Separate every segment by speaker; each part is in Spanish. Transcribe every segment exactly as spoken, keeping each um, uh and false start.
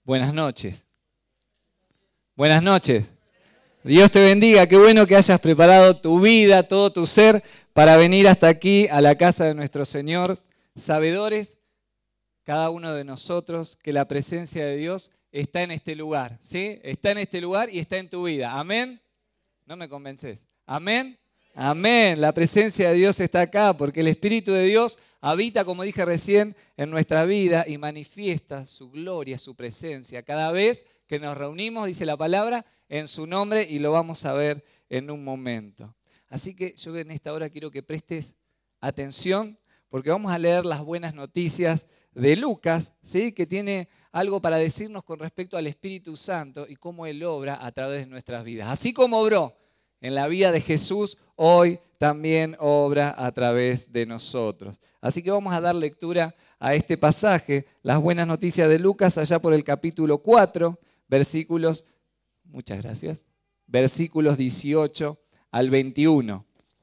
Speaker 1: Buenas noches. Buenas noches. Dios te bendiga. Qué bueno que hayas preparado tu vida, todo tu ser, para venir hasta aquí, a la casa de nuestro Señor. Sabedores, cada uno de nosotros, que la presencia de Dios está en este lugar, ¿sí? Está en este lugar y está en tu vida. ¿Amén? No me convences. ¿Amén? Amén. La presencia de Dios está acá porque el Espíritu de Dios habita, como dije recién, en nuestra vida y manifiesta su gloria, su presencia. Cada vez que nos reunimos, dice la palabra, en su nombre, y lo vamos a ver en un momento. Así que yo en esta hora quiero que prestes atención porque vamos a leer las buenas noticias de Lucas, ¿sí? Que tiene algo para decirnos con respecto al Espíritu Santo y cómo Él obra a través de nuestras vidas. Así como obró en la vida de Jesús, hoy también obra a través de nosotros. Así que vamos a dar lectura a este pasaje, las buenas noticias de Lucas, allá por el capítulo cuatro, versículos, muchas gracias, versículos dieciocho al veintiuno.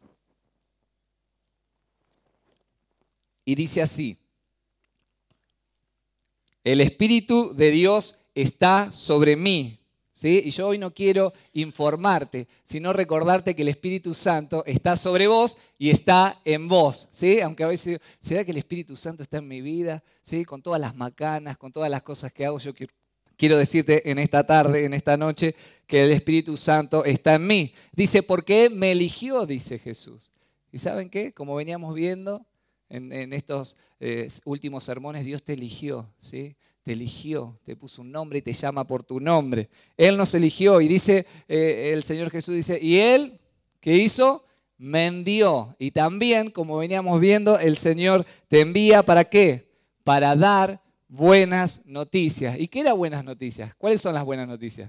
Speaker 1: Y dice así: el Espíritu de Dios está sobre mí. ¿Sí? Y yo hoy no quiero informarte, sino recordarte que el Espíritu Santo está sobre vos y está en vos. ¿Sí? Aunque a veces, ¿será que el Espíritu Santo está en mi vida? ¿Sí? Con todas las macanas, con todas las cosas que hago, yo quiero, quiero decirte en esta tarde, en esta noche, que el Espíritu Santo está en mí. Dice, porque me eligió, dice Jesús. ¿Y saben qué? Como veníamos viendo en, en estos eh, últimos sermones, Dios te eligió, ¿sí? Te eligió, te puso un nombre y te llama por tu nombre. Él nos eligió y dice, eh, el Señor Jesús dice, y Él, ¿qué hizo? Me envió. Y también, como veníamos viendo, el Señor te envía, ¿para qué? Para dar buenas noticias. ¿Y qué eran buenas noticias? ¿Cuáles son las buenas noticias?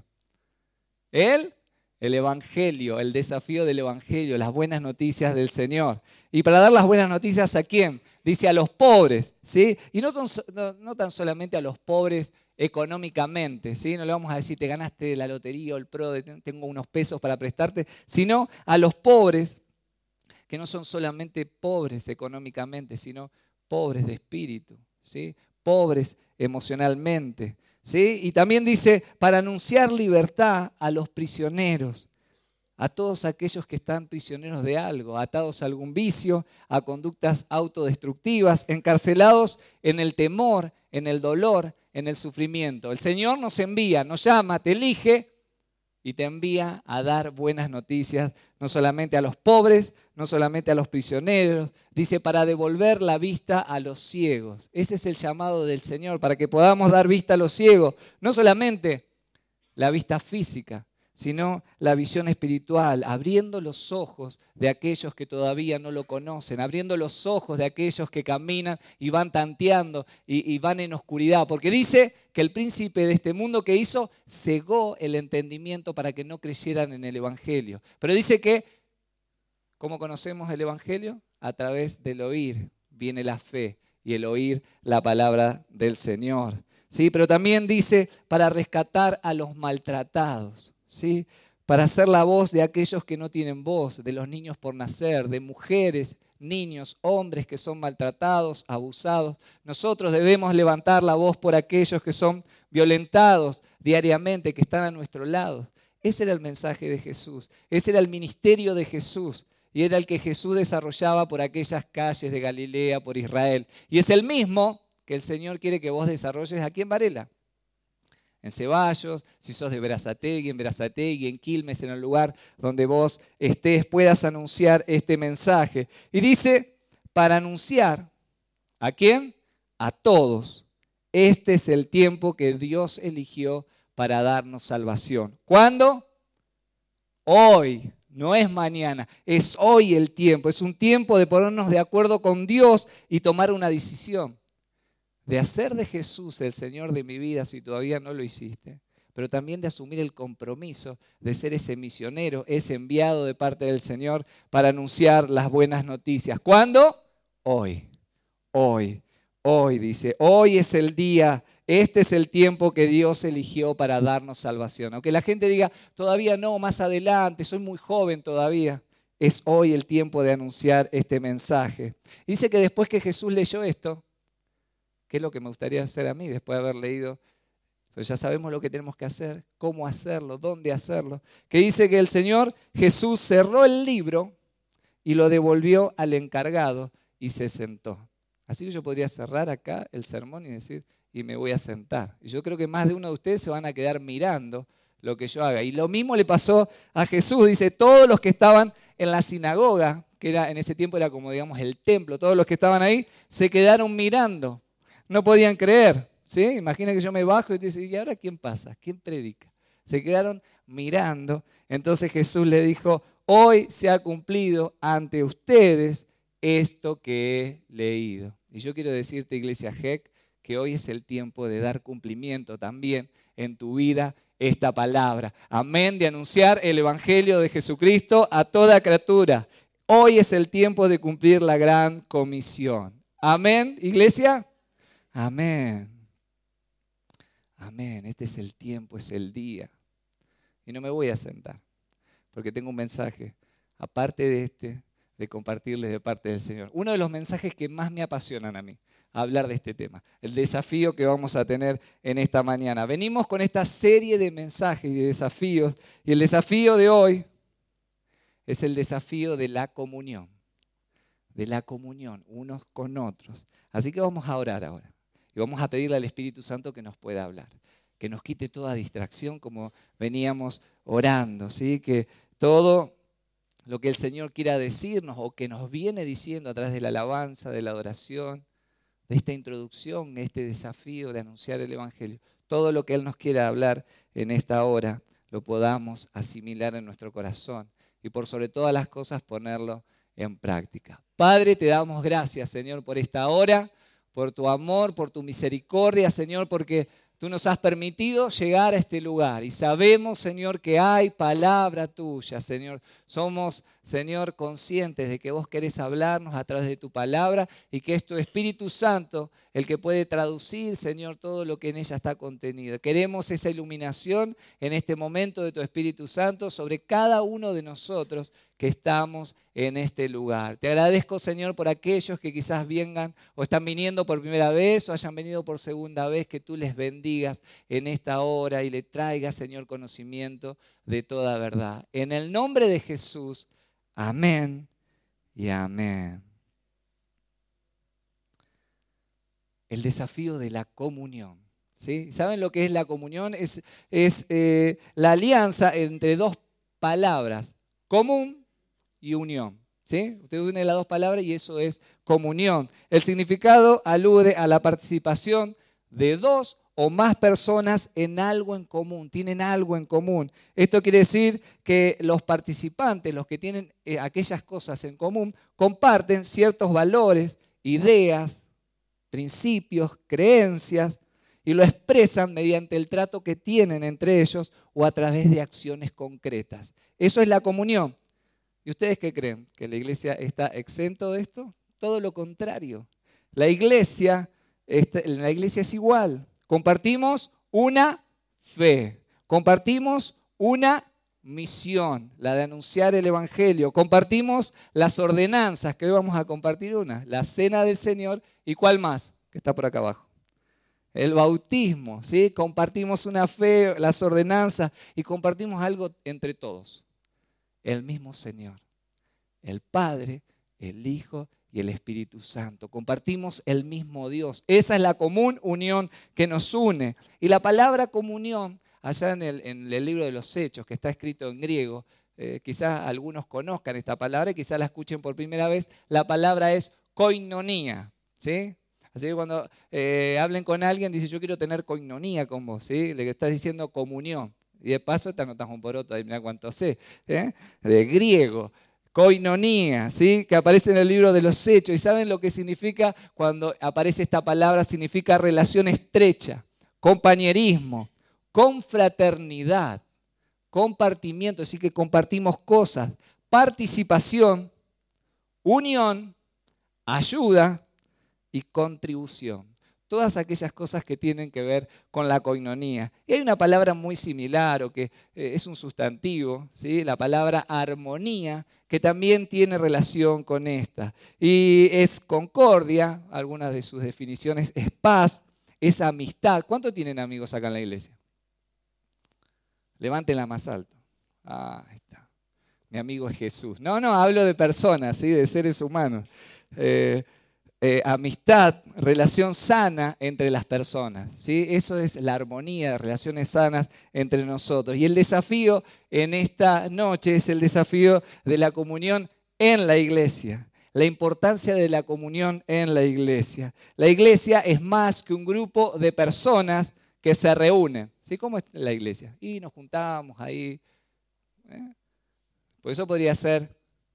Speaker 1: Él, el Evangelio, el desafío del Evangelio, las buenas noticias del Señor. Y para dar las buenas noticias, ¿a quién? Dice a los pobres, ¿sí? Y no, no, no tan solamente a los pobres económicamente, ¿sí? No le vamos a decir, te ganaste la lotería o el PRO, tengo unos pesos para prestarte, sino a los pobres que no son solamente pobres económicamente, sino pobres de espíritu, ¿sí? Pobres emocionalmente, ¿sí? Y también dice, para anunciar libertad a los prisioneros, a todos aquellos que están prisioneros de algo, atados a algún vicio, a conductas autodestructivas, encarcelados en el temor, en el dolor, en el sufrimiento. El Señor nos envía, nos llama, te elige y te envía a dar buenas noticias, no solamente a los pobres, no solamente a los prisioneros. Dice, para devolver la vista a los ciegos. Ese es el llamado del Señor, para que podamos dar vista a los ciegos. No solamente la vista física, sino la visión espiritual, abriendo los ojos de aquellos que todavía no lo conocen, abriendo los ojos de aquellos que caminan y van tanteando y, y van en oscuridad. Porque dice que el príncipe de este mundo que hizo cegó el entendimiento para que no creyeran en el Evangelio. Pero dice que, ¿cómo conocemos el Evangelio? A través del oír viene la fe y el oír la palabra del Señor. ¿Sí? Pero también dice para rescatar a los maltratados. ¿Sí? Para ser la voz de aquellos que no tienen voz, de los niños por nacer, de mujeres, niños, hombres que son maltratados, abusados. Nosotros debemos levantar la voz por aquellos que son violentados diariamente, que están a nuestro lado. Ese era el mensaje de Jesús, ese era el ministerio de Jesús y era el que Jesús desarrollaba por aquellas calles de Galilea, por Israel. Y es el mismo que el Señor quiere que vos desarrolles aquí en Varela. En Ceballos, si sos de Berazategui, en Berazategui, en Quilmes, en el lugar donde vos estés, puedas anunciar este mensaje. Y dice, para anunciar, ¿a quién? A todos. Este es el tiempo que Dios eligió para darnos salvación. ¿Cuándo? Hoy, no es mañana, es hoy el tiempo. Es un tiempo de ponernos de acuerdo con Dios y tomar una decisión. De hacer de Jesús el Señor de mi vida si todavía no lo hiciste, pero también de asumir el compromiso de ser ese misionero, ese enviado de parte del Señor para anunciar las buenas noticias. ¿Cuándo? Hoy, hoy, hoy dice, hoy es el día, este es el tiempo que Dios eligió para darnos salvación. Aunque la gente diga, todavía no, más adelante, soy muy joven todavía. Es hoy el tiempo de anunciar este mensaje. Dice que después que Jesús leyó esto, ¿qué es lo que me gustaría hacer a mí después de haber leído pero ya sabemos lo que tenemos que hacer, cómo hacerlo, dónde hacerlo. Que dice que el Señor Jesús cerró el libro y lo devolvió al encargado y se sentó. Así que yo podría cerrar acá el sermón y decir, y me voy a sentar. Y yo creo que más de uno de ustedes se van a quedar mirando lo que yo haga. Y lo mismo le pasó a Jesús. Dice, todos los que estaban en la sinagoga, que era, en ese tiempo era como digamos el templo, todos los que estaban ahí se quedaron mirando. No podían creer. ¿Sí? Imagina que yo me bajo y te dice, ¿y ahora quién pasa? ¿Quién predica? Se quedaron mirando. Entonces Jesús le dijo, hoy se ha cumplido ante ustedes esto que he leído. Y yo quiero decirte, Iglesia G E C, que hoy es el tiempo de dar cumplimiento también en tu vida esta palabra. Amén, de anunciar el Evangelio de Jesucristo a toda criatura. Hoy es el tiempo de cumplir la gran comisión. Amén, Iglesia. Amén. Amén, este es el tiempo, es el día. Y no me voy a sentar, porque tengo un mensaje, aparte de este, de compartirles de parte del Señor. Uno de los mensajes que más me apasionan a mí, hablar de este tema, el desafío que vamos a tener en esta mañana. Venimos con esta serie de mensajes y de desafíos, y el desafío de hoy es el desafío de la comunión, de la comunión unos con otros. Así que vamos a orar ahora. Y vamos a pedirle al Espíritu Santo que nos pueda hablar, que nos quite toda distracción como veníamos orando, ¿sí? Que todo lo que el Señor quiera decirnos o que nos viene diciendo a través de la alabanza, de la adoración, de esta introducción, de este desafío de anunciar el Evangelio, todo lo que Él nos quiera hablar en esta hora, lo podamos asimilar en nuestro corazón y por sobre todas las cosas ponerlo en práctica. Padre, te damos gracias, Señor, por esta hora, por tu amor, por tu misericordia, Señor, porque tú nos has permitido llegar a este lugar y sabemos, Señor, que hay palabra tuya, Señor. Somos, Señor, conscientes de que vos querés hablarnos a través de tu palabra y que es tu Espíritu Santo el que puede traducir, Señor, todo lo que en ella está contenido. Queremos esa iluminación en este momento de tu Espíritu Santo sobre cada uno de nosotros que estamos en este lugar. Te agradezco, Señor, por aquellos que quizás vengan o están viniendo por primera vez o hayan venido por segunda vez, que tú les bendigas en esta hora y le traigas, Señor, conocimiento de toda verdad. En el nombre de Jesús, amén y amén. El desafío de la comunión. ¿Sí? ¿Saben lo que es la comunión? Es, es eh, la alianza entre dos palabras, común y unión. ¿Sí? Usted une las dos palabras y eso es comunión. El significado alude a la participación de dos o más personas en algo en común, tienen algo en común. Esto quiere decir que los participantes, los que tienen eh, aquellas cosas en común, comparten ciertos valores, ideas, principios, creencias, y lo expresan mediante el trato que tienen entre ellos o a través de acciones concretas. Eso es la comunión. ¿Y ustedes qué creen? ¿Que la iglesia está exento de esto? Todo lo contrario. La iglesia, la iglesia es igual. Compartimos una fe, compartimos una misión, la de anunciar el Evangelio, compartimos las ordenanzas, que hoy vamos a compartir una, la cena del Señor, ¿y cuál más? Que está por acá abajo. El bautismo, ¿sí? Compartimos una fe, las ordenanzas y compartimos algo entre todos. El mismo Señor, el Padre, el Hijo y el Espíritu Santo. Compartimos el mismo Dios. Esa es la común unión que nos une. Y la palabra comunión, allá en el, en el libro de los Hechos, que está escrito en griego, eh, quizás algunos conozcan esta palabra y quizás la escuchen por primera vez, la palabra es koinonía, ¿sí? Así que cuando eh, hablen con alguien, dice, yo quiero tener koinonía con vos, ¿sí? Le estás diciendo comunión. Y de paso te anotas un poroto, ahí mira cuánto sé, ¿eh? De griego, koinonía, ¿sí? Que aparece en el libro de los Hechos. ¿Y saben lo que significa cuando aparece esta palabra? Significa relación estrecha, compañerismo, confraternidad, compartimiento, así que compartimos cosas, participación, unión, ayuda y contribución. Todas aquellas cosas que tienen que ver con la koinonía. Y hay una palabra muy similar o que eh, es un sustantivo, ¿sí? La palabra armonía, que también tiene relación con esta. Y es concordia, algunas de sus definiciones es paz, es amistad. ¿Cuántos tienen amigos acá en la iglesia? Levántenla más alto. Ah, ahí está. Mi amigo es Jesús. No, no, hablo de personas, ¿sí? De seres humanos. Eh, eh, amistad, relación sana entre las personas, ¿sí? Eso es la armonía, relaciones sanas entre nosotros. Y el desafío en esta noche es el desafío de la comunión en la iglesia. La importancia de la comunión en la iglesia. La iglesia es más que un grupo de personas que se reúnen. ¿Sí? ¿Cómo es la iglesia? Y nos juntamos ahí. ¿eh? Por eso podría ser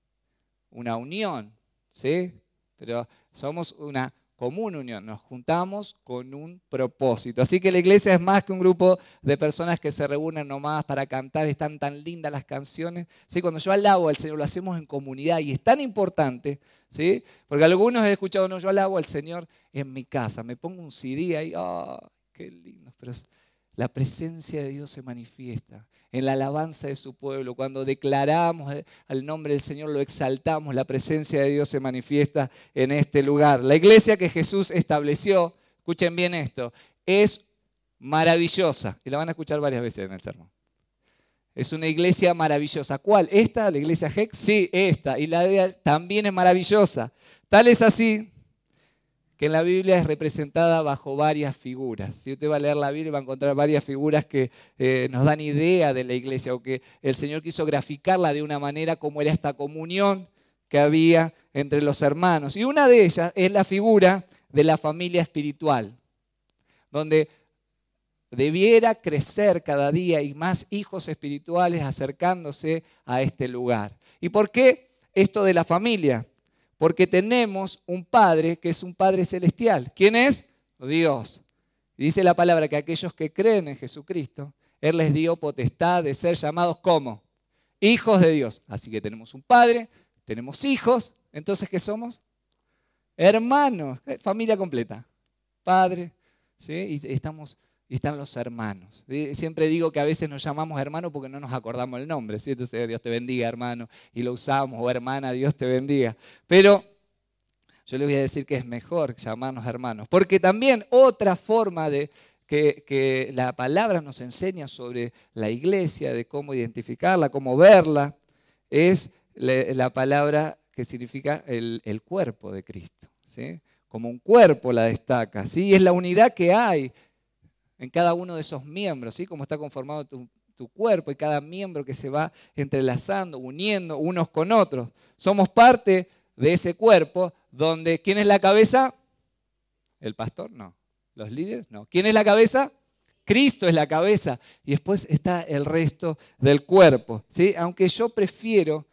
Speaker 1: una unión, ¿sí? Pero somos una común unión, nos juntamos con un propósito. Así que la iglesia es más que un grupo de personas que se reúnen nomás para cantar, están tan lindas las canciones. ¿Sí? Cuando yo alabo al Señor lo hacemos en comunidad y es tan importante, ¿sí? Porque algunos he escuchado, no, yo alabo al Señor en mi casa, me pongo un C D ahí, ¡oh, qué lindo! Pero la presencia de Dios se manifiesta en la alabanza de su pueblo. Cuando declaramos al nombre del Señor, lo exaltamos, la presencia de Dios se manifiesta en este lugar. La iglesia que Jesús estableció, escuchen bien esto, es maravillosa. Y la van a escuchar varias veces en el sermón. Es una iglesia maravillosa. ¿Cuál? ¿Esta? ¿La iglesia G E C? Sí, esta. Y la de ella también es maravillosa. Tal es así que en la Biblia es representada bajo varias figuras. Si usted va a leer la Biblia va a encontrar varias figuras que eh, nos dan idea de la iglesia o que el Señor quiso graficarla de una manera como era esta comunión que había entre los hermanos. Y una de ellas es la figura de la familia espiritual, donde debiera crecer cada día y más hijos espirituales acercándose a este lugar. ¿Y por qué esto de la familia? Porque tenemos un Padre que es un Padre celestial. ¿Quién es? Dios. Y dice la palabra que aquellos que creen en Jesucristo, Él les dio potestad de ser llamados como hijos de Dios. Así que tenemos un Padre, tenemos hijos. Entonces, ¿qué somos? Hermanos, familia completa. Padre, ¿sí? Y estamos... Y están los hermanos. Siempre digo que a veces nos llamamos hermanos porque no nos acordamos el nombre. ¿sí? Entonces, Dios te bendiga, hermano. Y lo usamos, o hermana, Dios te bendiga. Pero yo les voy a decir que es mejor llamarnos hermanos. Porque también otra forma de que, que la palabra nos enseña sobre la iglesia, de cómo identificarla, cómo verla, es la palabra que significa el, el cuerpo de Cristo. ¿sí? Como un cuerpo la destaca. ¿sí? Es la unidad que hay en cada uno de esos miembros, ¿sí? Como está conformado tu, tu cuerpo y cada miembro que se va entrelazando, uniendo unos con otros. Somos parte de ese cuerpo donde, ¿quién es la cabeza? ¿El pastor? No. ¿Los líderes? No. ¿Quién es la cabeza? Cristo es la cabeza y después está el resto del cuerpo, ¿sí? Aunque yo prefiero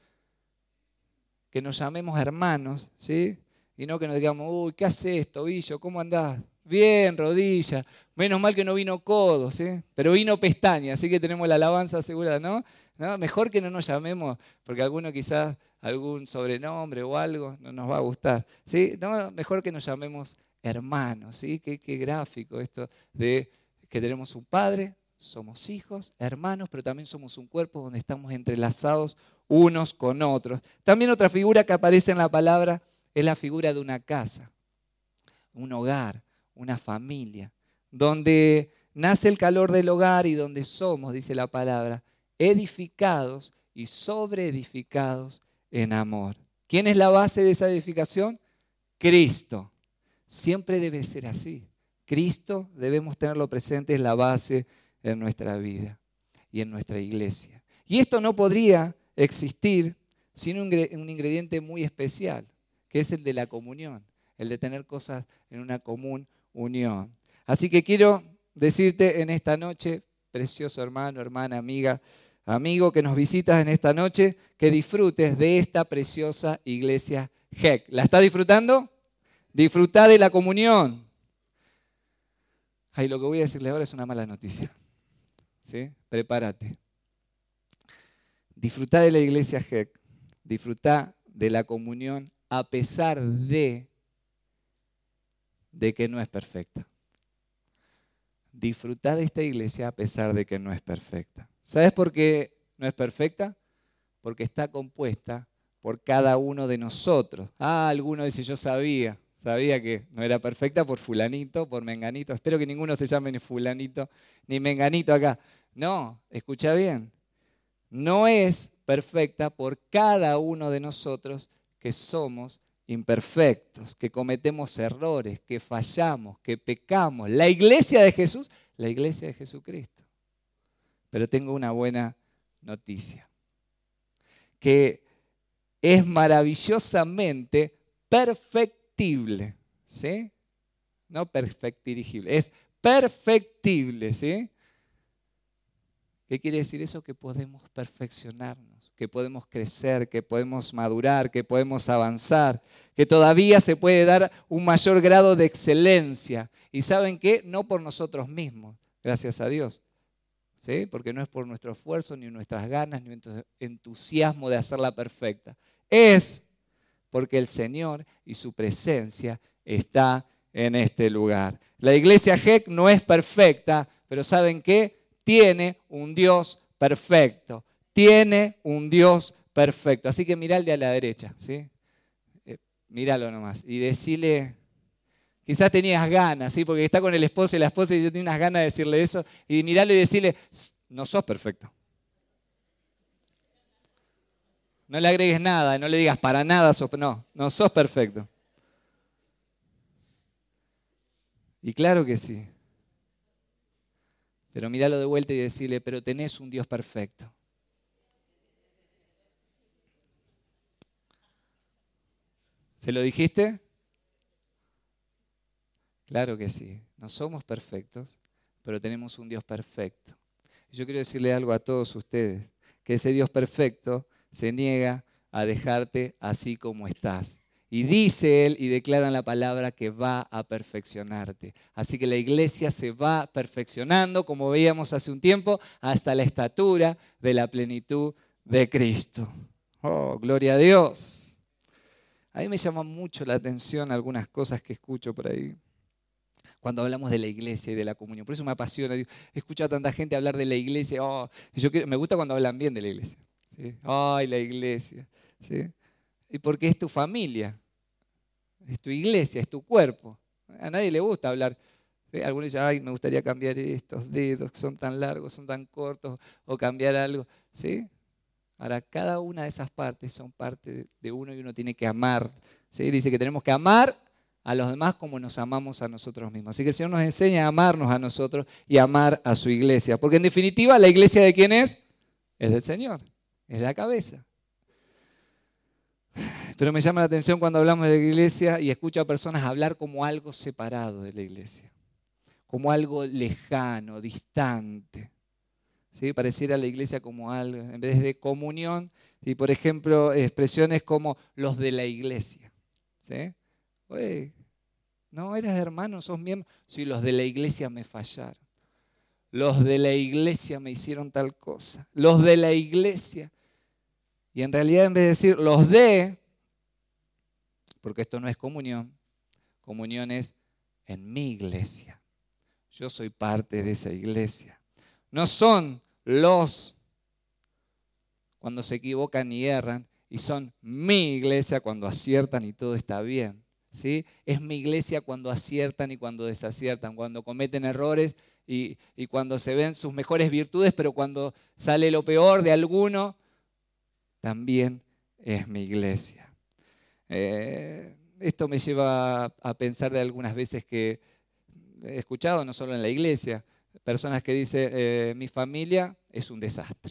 Speaker 1: que nos llamemos hermanos, ¿sí? Y no que nos digamos, uy, ¿qué haces, tobillo? ¿Cómo andás? Bien, rodilla. Menos mal que no vino codo, ¿sí? Pero vino pestaña, así que tenemos la alabanza asegurada, ¿no? ¿no? Mejor que no nos llamemos, porque alguno quizás algún sobrenombre o algo no nos va a gustar, ¿sí? No, mejor que nos llamemos hermanos, ¿sí? Qué, qué gráfico esto de que tenemos un padre, somos hijos, hermanos, pero también somos un cuerpo donde estamos entrelazados unos con otros. También otra figura que aparece en la palabra es la figura de una casa, un hogar, una familia, donde nace el calor del hogar y donde somos, dice la palabra, edificados y sobreedificados en amor. ¿Quién es la base de esa edificación? Cristo. Siempre debe ser así. Cristo debemos tenerlo presente, es la base en nuestra vida y en nuestra iglesia. Y esto no podría existir sin un ingrediente muy especial, que es el de la comunión, el de tener cosas en una común unión. Así que quiero decirte en esta noche, precioso hermano, hermana, amiga, amigo que nos visitas en esta noche, que disfrutes de esta preciosa iglesia G E C. ¿La estás disfrutando? Disfruta de la comunión. Ay, lo que voy a decirle ahora es una mala noticia. ¿Sí? Prepárate. Disfruta de la iglesia G E C. Disfruta de la comunión a pesar de de que no es perfecta. Disfruta de esta iglesia a pesar de que no es perfecta. ¿Sabes por qué no es perfecta? Porque está compuesta por cada uno de nosotros. Ah, alguno dice, yo sabía. Sabía que no era perfecta por fulanito, por menganito. Espero que ninguno se llame ni fulanito ni menganito acá. No, escucha bien. No es perfecta por cada uno de nosotros que somos imperfectos, que cometemos errores, que fallamos, que pecamos. La iglesia de Jesús, la iglesia de Jesucristo. Pero tengo una buena noticia, que es maravillosamente perfectible, ¿sí? No perfectirigible, es perfectible, ¿sí? ¿Qué quiere decir eso? Que podemos perfeccionarnos, que podemos crecer, que podemos madurar, que podemos avanzar, que todavía se puede dar un mayor grado de excelencia. ¿Y saben qué? No por nosotros mismos, gracias a Dios, ¿sí? Porque no es por nuestro esfuerzo, ni nuestras ganas, ni nuestro entusiasmo de hacerla perfecta. Es porque el Señor y su presencia está en este lugar. La iglesia G E C no es perfecta, pero ¿saben qué? Tiene un Dios perfecto. Tiene un Dios perfecto. Así que mirá al de a la derecha, ¿sí? Eh, míralo nomás y decile, quizás tenías ganas, ¿sí? Porque está con el esposo y la esposa y tiene unas ganas de decirle eso, y miralo y decirle, no sos perfecto. No le agregues nada, no le digas para nada, sos, no, no sos perfecto. Y claro que sí. Pero míralo de vuelta y decirle, pero tenés un Dios perfecto. ¿Se lo dijiste? Claro que sí. No somos perfectos, pero tenemos un Dios perfecto. Yo quiero decirle algo a todos ustedes, que ese Dios perfecto se niega a dejarte así como estás. Y dice Él y declara en la palabra que va a perfeccionarte. Así que la iglesia se va perfeccionando, como veíamos hace un tiempo, hasta la estatura de la plenitud de Cristo. Oh, gloria a Dios. A mí me llama mucho la atención algunas cosas que escucho por ahí cuando hablamos de la iglesia y de la comunión. Por eso me apasiona. Escucho a tanta gente hablar de la iglesia. Oh, yo, me gusta cuando hablan bien de la iglesia. ¿Sí? Ay, la iglesia. ¿Sí? Y porque es tu familia, es tu iglesia, es tu cuerpo. A nadie le gusta hablar. ¿Sí? Algunos dicen, ay, me gustaría cambiar estos dedos que son tan largos, son tan cortos, o cambiar algo. ¿Sí? Ahora, cada una de esas partes son parte de uno y uno tiene que amar. ¿Sí? Dice que tenemos que amar a los demás como nos amamos a nosotros mismos. Así que el Señor nos enseña a amarnos a nosotros y amar a su iglesia. Porque en definitiva, ¿la iglesia de quién es? Es del Señor, es la cabeza. Pero me llama la atención cuando hablamos de la iglesia y escucho a personas hablar como algo separado de la iglesia, como algo lejano, distante. ¿Sí? Pareciera la iglesia como algo, en vez de comunión, y por ejemplo, expresiones como los de la iglesia. ¿Sí? Oye, no, eres hermano, sos miembro. Sí, los de la iglesia me fallaron. Los de la iglesia me hicieron tal cosa. Los de la iglesia. Y en realidad en vez de decir los de, porque esto no es comunión, comunión es en mi iglesia. Yo soy parte de esa iglesia. No son los cuando se equivocan y erran, y son mi iglesia cuando aciertan y todo está bien. ¿Sí? Es mi iglesia cuando aciertan y cuando desaciertan, cuando cometen errores y, y cuando se ven sus mejores virtudes, pero cuando sale lo peor de alguno, también es mi iglesia. Eh, esto me lleva a pensar de algunas veces que he escuchado, no solo en la iglesia, personas que dicen, eh, mi familia es un desastre.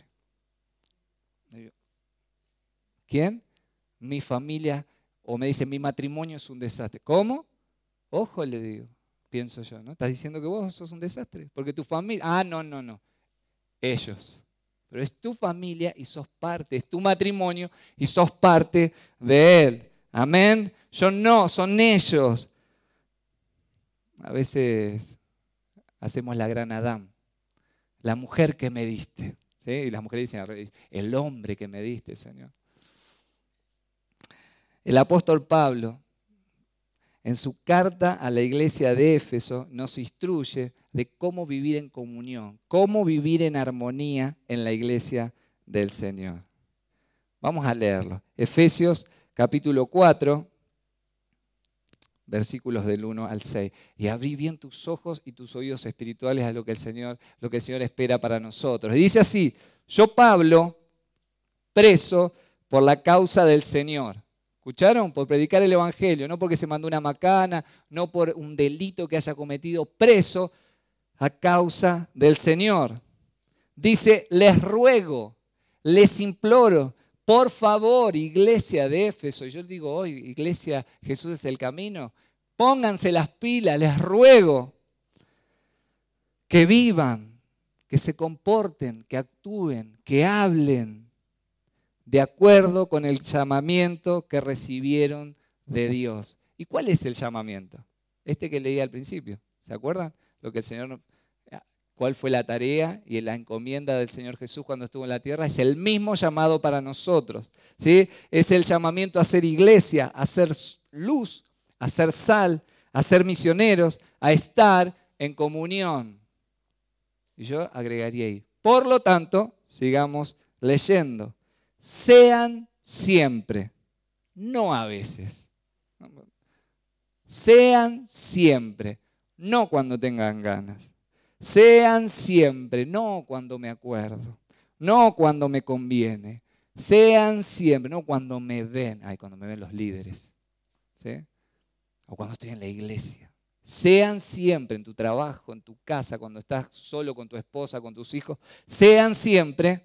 Speaker 1: ¿Quién? Mi familia, o me dicen, mi matrimonio es un desastre. ¿Cómo? Ojo, le digo, pienso yo, ¿no? ¿Estás diciendo que vos sos un desastre? Porque tu familia, ah, no, no, no, ellos. Pero es tu familia y sos parte, es tu matrimonio y sos parte de él. Amén. Yo no, son ellos. A veces hacemos la gran Adán. La mujer que me diste. ¿Sí? Y las mujeres dicen, el hombre que me diste, Señor. El apóstol Pablo, en su carta a la iglesia de Éfeso, nos instruye de cómo vivir en comunión, cómo vivir en armonía en la iglesia del Señor. Vamos a leerlo. Efesios capítulo cuatro, versículos del uno al seis. Y abrí bien tus ojos y tus oídos espirituales a lo que el Señor, lo que el Señor espera para nosotros. Y dice así: yo, Pablo, preso por la causa del Señor. ¿Escucharon? Por predicar el Evangelio, no porque se mandó una macana, no por un delito que haya cometido, preso a causa del Señor. Dice, les ruego, les imploro, por favor, iglesia de Éfeso, y yo digo hoy, iglesia, Jesús es el camino, pónganse las pilas, les ruego que vivan, que se comporten, que actúen, que hablen de acuerdo con el llamamiento que recibieron de Dios. ¿Y cuál es el llamamiento? Este que leí al principio, ¿se acuerdan? Lo que el Señor, cuál fue la tarea y la encomienda del Señor Jesús cuando estuvo en la tierra, es el mismo llamado para nosotros, ¿sí? Es el llamamiento a ser iglesia, a ser luz, a ser sal, a ser misioneros, a estar en comunión. Y yo agregaría ahí, por lo tanto, sigamos leyendo. Sean siempre, no a veces. Sean siempre, no cuando tengan ganas. Sean siempre, no cuando me acuerdo, no cuando me conviene. Sean siempre, no cuando me ven, ay, cuando me ven los líderes, ¿sí? O cuando estoy en la iglesia. Sean siempre en tu trabajo, en tu casa, cuando estás solo con tu esposa, con tus hijos. Sean siempre,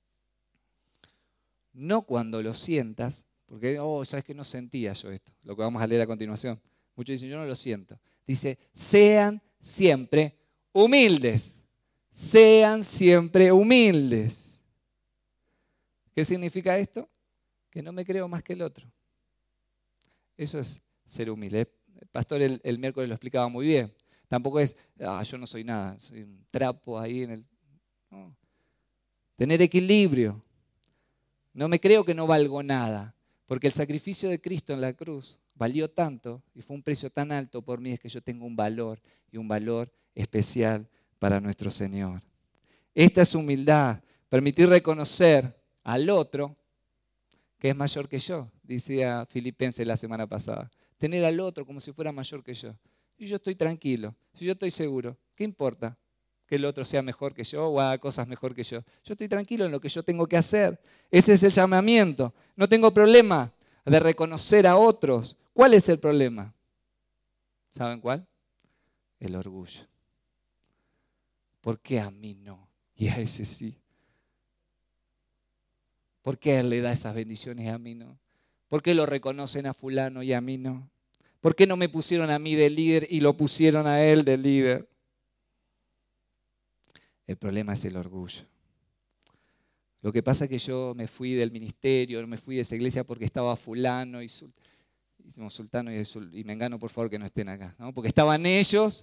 Speaker 1: no cuando lo sientas, porque, oh, ¿sabes qué? No sentía yo esto, lo que vamos a leer a continuación. Muchos dicen, yo no lo siento. Dice, sean siempre humildes. Sean siempre humildes. ¿Qué significa esto? Que no me creo más que el otro. Eso es ser humilde. El pastor el, el miércoles lo explicaba muy bien. Tampoco es, ah, yo no soy nada, soy un trapo ahí en el... No. Tener equilibrio. No me creo que no valgo nada, porque el sacrificio de Cristo en la cruz valió tanto y fue un precio tan alto por mí, es que yo tengo un valor y un valor especial para nuestro Señor. Esta es humildad, permitir reconocer al otro que es mayor que yo, decía Filipenses la semana pasada. Tener al otro como si fuera mayor que yo. Y yo estoy tranquilo, si yo estoy seguro, ¿qué importa? Que el otro sea mejor que yo o haga cosas mejor que yo. Yo estoy tranquilo en lo que yo tengo que hacer. Ese es el llamamiento. No tengo problema de reconocer a otros. ¿Cuál es el problema? ¿Saben cuál? El orgullo. ¿Por qué a mí no? Y a ese sí. ¿Por qué a él le da esas bendiciones y a mí no? ¿Por qué lo reconocen a fulano y a mí no? ¿Por qué no me pusieron a mí de líder y lo pusieron a él de líder? El problema es el orgullo. Lo que pasa es que yo me fui del ministerio, me fui de esa iglesia porque estaba fulano y, sul, hicimos sultano y, sul, y mengano, por favor, que no estén acá, ¿no? Porque estaban ellos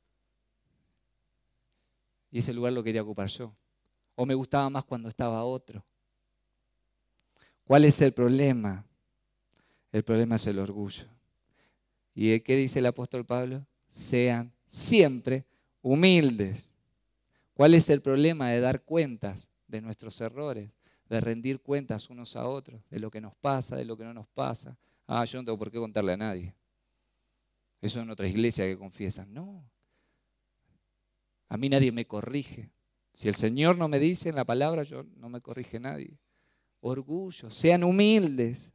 Speaker 1: y ese lugar lo quería ocupar yo. O me gustaba más cuando estaba otro. ¿Cuál es el problema? El problema es el orgullo. ¿Y qué dice el apóstol Pablo? Sean siempre humildes. ¿Cuál es el problema de dar cuentas de nuestros errores? De rendir cuentas unos a otros, de lo que nos pasa, de lo que no nos pasa. Ah, yo no tengo por qué contarle a nadie. Eso es en otra iglesia que confiesan. No. A mí nadie me corrige. Si el Señor no me dice en la palabra, yo no me corrige nadie. Orgullo, sean humildes.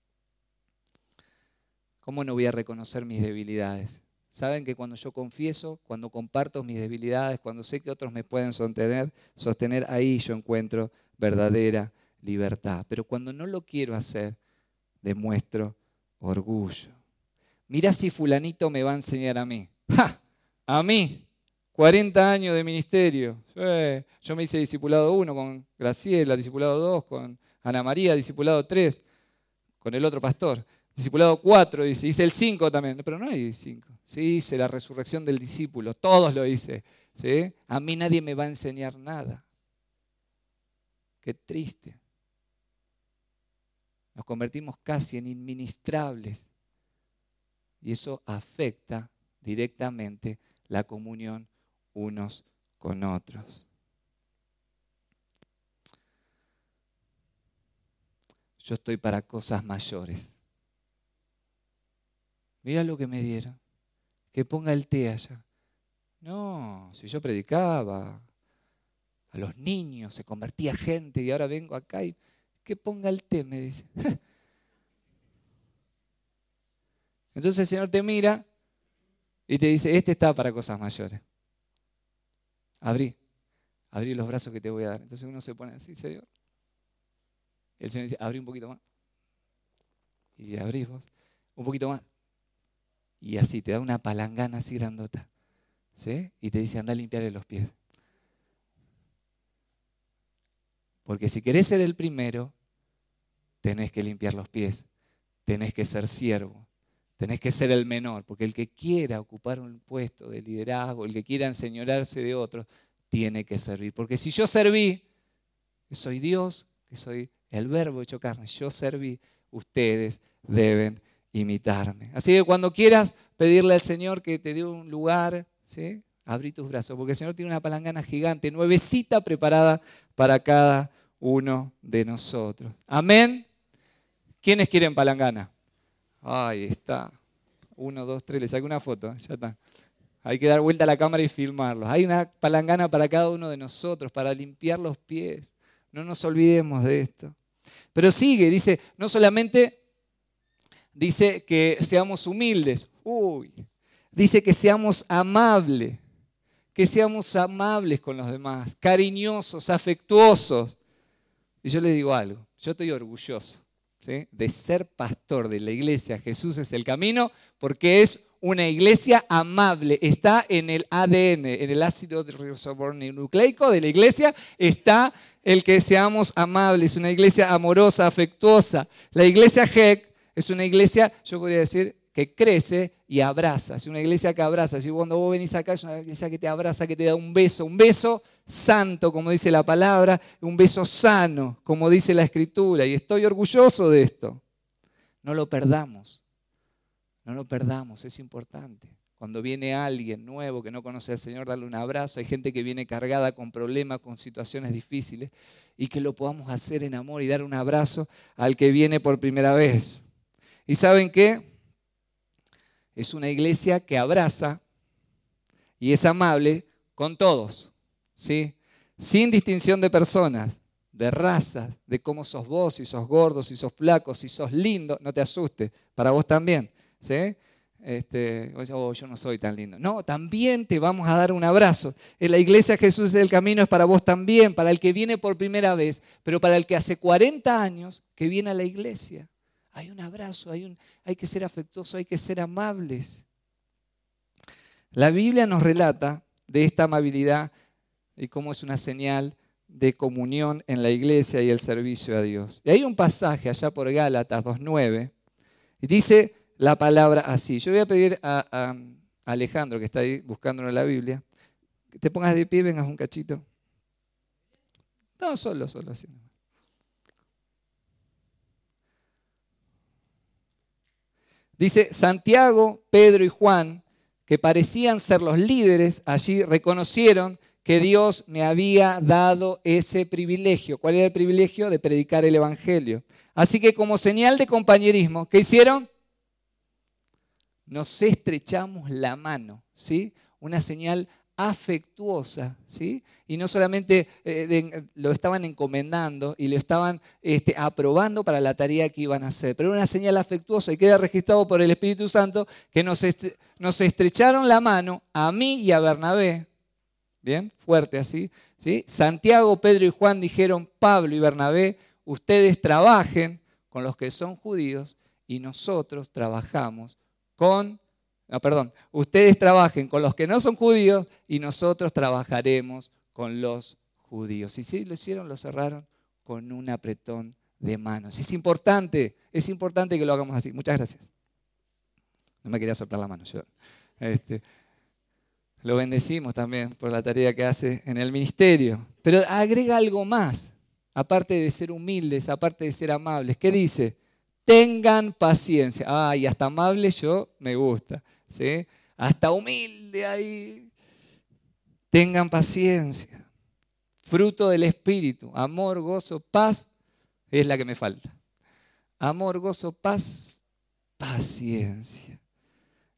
Speaker 1: ¿Cómo no voy a reconocer mis debilidades? Saben que cuando yo confieso, cuando comparto mis debilidades, cuando sé que otros me pueden sostener, sostener, ahí yo encuentro verdadera libertad. Pero cuando no lo quiero hacer, demuestro orgullo. Mira si fulanito me va a enseñar a mí. ¡Ja! A mí, cuarenta años de ministerio. Eh, yo me hice discipulado uno con Graciela, discipulado dos con Ana María, discipulado tres con el otro pastor. Discipulado cuatro, dice, hice el cinco también, pero no hay cinco. Sí, hice la resurrección del discípulo, todos lo hice. ¿Sí? A mí nadie me va a enseñar nada. Qué triste. Nos convertimos casi en inministrables. Y eso afecta directamente la comunión unos con otros. Yo estoy para cosas mayores. Mira lo que me dieron. Que ponga el té allá. No, si yo predicaba a los niños, se convertía gente y ahora vengo acá y que ponga el té, me dice. Entonces el Señor te mira y te dice, este está para cosas mayores. Abrí, abrí los brazos que te voy a dar. Entonces uno se pone así, Señor. El Señor dice, abrí un poquito más. Y abrís vos, un poquito más. Y así, te da una palangana así grandota. ¿Sí? Y te dice, anda a limpiarle los pies. Porque si querés ser el primero, tenés que limpiar los pies. Tenés que ser siervo. Tenés que ser el menor. Porque el que quiera ocupar un puesto de liderazgo, el que quiera enseñorearse de otros, tiene que servir. Porque si yo serví, que soy Dios, que soy el verbo hecho carne, yo serví, ustedes deben imitarme. Así que cuando quieras pedirle al Señor que te dé un lugar, ¿sí? Abrí tus brazos, porque el Señor tiene una palangana gigante, nuevecita preparada para cada uno de nosotros. Amén. ¿Quiénes quieren palangana? Ahí está. Uno, dos, tres. Le saqué una foto. Ya está. Hay que dar vuelta a la cámara y filmarlos. Hay una palangana para cada uno de nosotros, para limpiar los pies. No nos olvidemos de esto. Pero sigue, dice, no solamente dice que seamos humildes. Uy. Dice que seamos amables. Que seamos amables con los demás. Cariñosos, afectuosos. Y yo les digo algo. Yo estoy orgulloso, ¿sí?, de ser pastor de la iglesia Jesús es el camino, porque es una iglesia amable. Está en el A D N, en el ácido ribonucleico de la iglesia, está el que seamos amables. Una iglesia amorosa, afectuosa. La iglesia G E C es una iglesia, yo podría decir, que crece y abraza. Es una iglesia que abraza. Así cuando vos venís acá es una iglesia que te abraza, que te da un beso. Un beso santo, como dice la palabra. Un beso sano, como dice la Escritura. Y estoy orgulloso de esto. No lo perdamos. No lo perdamos, es importante. Cuando viene alguien nuevo que no conoce al Señor, darle un abrazo. Hay gente que viene cargada con problemas, con situaciones difíciles. Y que lo podamos hacer en amor y dar un abrazo al que viene por primera vez. ¿Y saben qué? Es una iglesia que abraza y es amable con todos, ¿sí? Sin distinción de personas, de razas, de cómo sos vos, si sos gordo, si sos flaco, si sos lindo, no te asustes, para vos también, ¿sí? Este, oh, yo no soy tan lindo. No, también te vamos a dar un abrazo. En la iglesia Jesús del Camino es para vos también, para el que viene por primera vez, pero para el que hace cuarenta años que viene a la iglesia. Hay un abrazo, hay, un, hay que ser afectuosos, hay que ser amables. La Biblia nos relata de esta amabilidad y cómo es una señal de comunión en la iglesia y el servicio a Dios. Y hay un pasaje allá por Gálatas dos nueve y dice la palabra así. Yo voy a pedir a, a Alejandro, que está ahí buscándolo en la Biblia, que te pongas de pie, vengas un cachito. No, solo, solo así. Dice, Santiago, Pedro y Juan, que parecían ser los líderes, allí reconocieron que Dios me había dado ese privilegio. ¿Cuál era el privilegio? De predicar el Evangelio. Así que como señal de compañerismo, ¿qué hicieron? Nos estrechamos la mano, ¿sí? Una señal afectuosa, ¿sí? Y no solamente eh, de, lo estaban encomendando y lo estaban este, aprobando para la tarea que iban a hacer, pero una señal afectuosa y queda registrado por el Espíritu Santo que nos, est- nos estrecharon la mano a mí y a Bernabé, bien, fuerte así, ¿sí? Santiago, Pedro y Juan dijeron, Pablo y Bernabé, ustedes trabajen con los que son judíos y nosotros trabajamos con No, perdón, ustedes trabajen con los que no son judíos y nosotros trabajaremos con los judíos. Y sí, lo hicieron, lo cerraron con un apretón de manos. Es importante, es importante que lo hagamos así. Muchas gracias. No me quería soltar la mano yo. Este, lo bendecimos también por la tarea que hace en el ministerio. Pero agrega algo más, aparte de ser humildes, aparte de ser amables. ¿Qué dice? Tengan paciencia. Ah, y hasta amable yo me gusta. ¿Sí? Hasta humilde ahí. Tengan paciencia. Fruto del Espíritu. Amor, gozo, paz. Es la que me falta. Amor, gozo, paz, paciencia.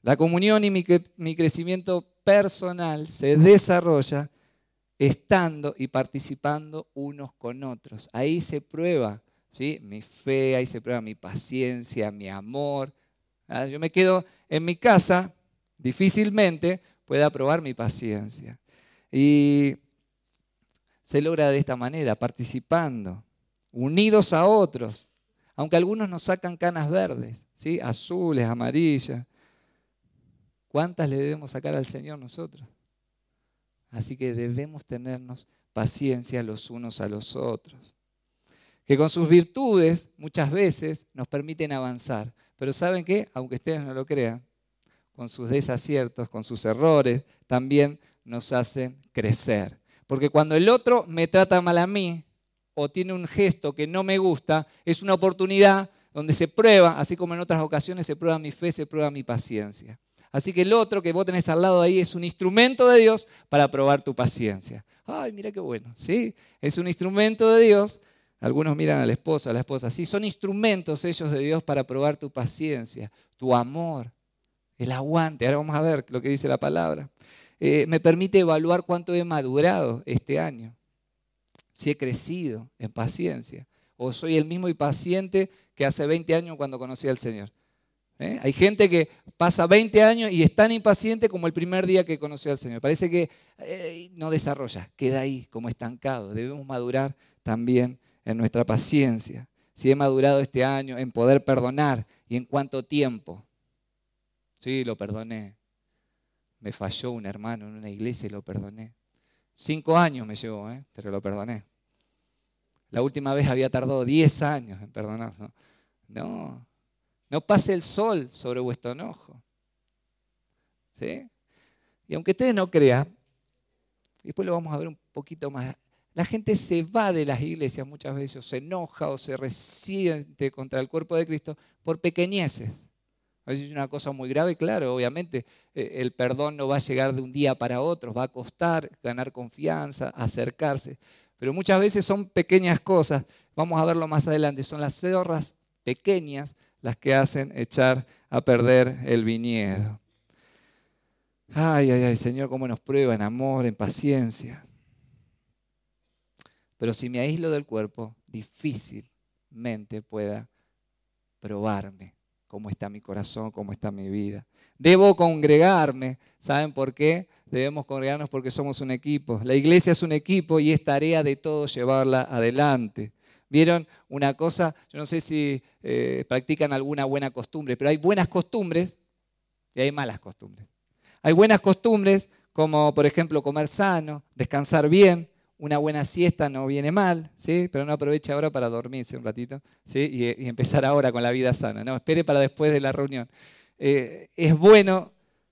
Speaker 1: La comunión y mi, mi crecimiento personal se desarrolla estando y participando unos con otros. Ahí se prueba, ¿sí?, mi fe, ahí se prueba mi paciencia, mi amor. ¿Ah? Yo me quedo en mi casa, difícilmente pueda probar mi paciencia. Y se logra de esta manera, participando, unidos a otros. Aunque algunos nos sacan canas verdes, ¿sí?, azules, amarillas. ¿Cuántas le debemos sacar al Señor nosotros? Así que debemos tenernos paciencia los unos a los otros. Que con sus virtudes muchas veces nos permiten avanzar. Pero ¿saben qué? Aunque ustedes no lo crean, con sus desaciertos, con sus errores, también nos hacen crecer. Porque cuando el otro me trata mal a mí o tiene un gesto que no me gusta, es una oportunidad donde se prueba, así como en otras ocasiones se prueba mi fe, se prueba mi paciencia. Así que el otro que vos tenés al lado ahí es un instrumento de Dios para probar tu paciencia. Ay, mira qué bueno, ¿sí? Es un instrumento de Dios. Algunos miran al esposo, a la esposa. Sí, son instrumentos ellos de Dios para probar tu paciencia, tu amor, el aguante. Ahora vamos a ver lo que dice la palabra. Eh, me permite evaluar cuánto he madurado este año. Si he crecido en paciencia. O soy el mismo impaciente que hace veinte años cuando conocí al Señor. ¿Eh? Hay gente que pasa veinte años y es tan impaciente como el primer día que conoció al Señor. Parece que eh, no desarrolla, queda ahí como estancado. Debemos madurar también en nuestra paciencia. Si he madurado este año en poder perdonar y en cuánto tiempo. Sí, lo perdoné. Me falló un hermano en una iglesia y lo perdoné. Cinco años me llevó, ¿eh? Pero lo perdoné. La última vez había tardado diez años en perdonar. No, no. No pase el sol sobre vuestro enojo. ¿Sí? Y aunque ustedes no crean, después lo vamos a ver un poquito más, la gente se va de las iglesias muchas veces, o se enoja o se resiente contra el cuerpo de Cristo por pequeñeces. A veces es una cosa muy grave, claro, obviamente el perdón no va a llegar de un día para otro, va a costar ganar confianza, acercarse. Pero muchas veces son pequeñas cosas, vamos a verlo más adelante, son las zorras pequeñas las que hacen echar a perder el viñedo. Ay, ay, ay, Señor, cómo nos prueba en amor, en paciencia. Pero si me aíslo del cuerpo, difícilmente pueda probarme cómo está mi corazón, cómo está mi vida. Debo congregarme. ¿Saben por qué? Debemos congregarnos porque somos un equipo. La iglesia es un equipo y es tarea de todos llevarla adelante. ¿Vieron una cosa? Yo no sé si eh, practican alguna buena costumbre, pero hay buenas costumbres y hay malas costumbres. Hay buenas costumbres como, por ejemplo, comer sano, descansar bien. Una buena siesta no viene mal, ¿sí? Pero no aproveche ahora para dormirse un ratito, ¿sí? y, y empezar ahora con la vida sana. No, espere para después de la reunión. Eh, es bueno,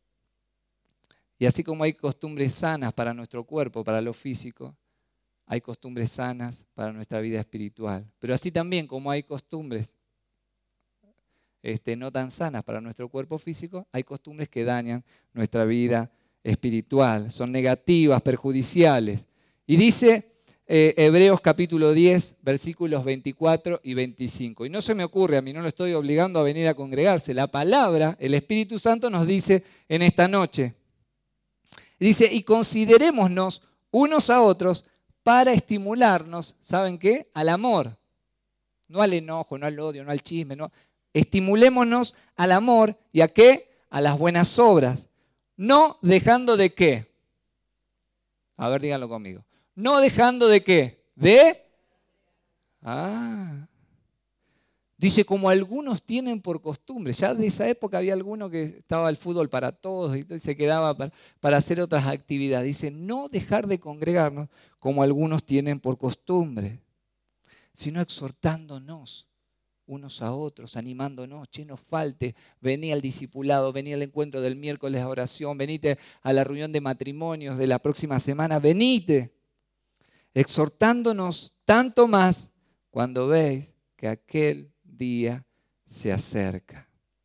Speaker 1: y así como hay costumbres sanas para nuestro cuerpo, para lo físico, hay costumbres sanas para nuestra vida espiritual. Pero así también como hay costumbres este, no tan sanas para nuestro cuerpo físico, hay costumbres que dañan nuestra vida espiritual. Son negativas, perjudiciales. Y dice eh, Hebreos capítulo diez, versículos veinticuatro y veinticinco. Y no se me ocurre, a mí no lo estoy obligando a venir a congregarse. La palabra, el Espíritu Santo nos dice en esta noche. Dice, y considerémonos unos a otros para estimularnos, ¿saben qué? Al amor. No al enojo, no al odio, no al chisme. No. Estimulémonos al amor. ¿Y a qué? A las buenas obras. No dejando de qué. A ver, díganlo conmigo. No dejando de qué. De... Ah. Dice, como algunos tienen por costumbre. Ya de esa época había alguno que estaba el fútbol para todos y se quedaba para, para hacer otras actividades. Dice, no dejar de congregarnos como algunos tienen por costumbre, sino exhortándonos unos a otros, animándonos, che, no falte, vení al discipulado, vení al encuentro del miércoles a oración, venite a la reunión de matrimonios de la próxima semana, venite, exhortándonos tanto más cuando veis que aquel día se acerca.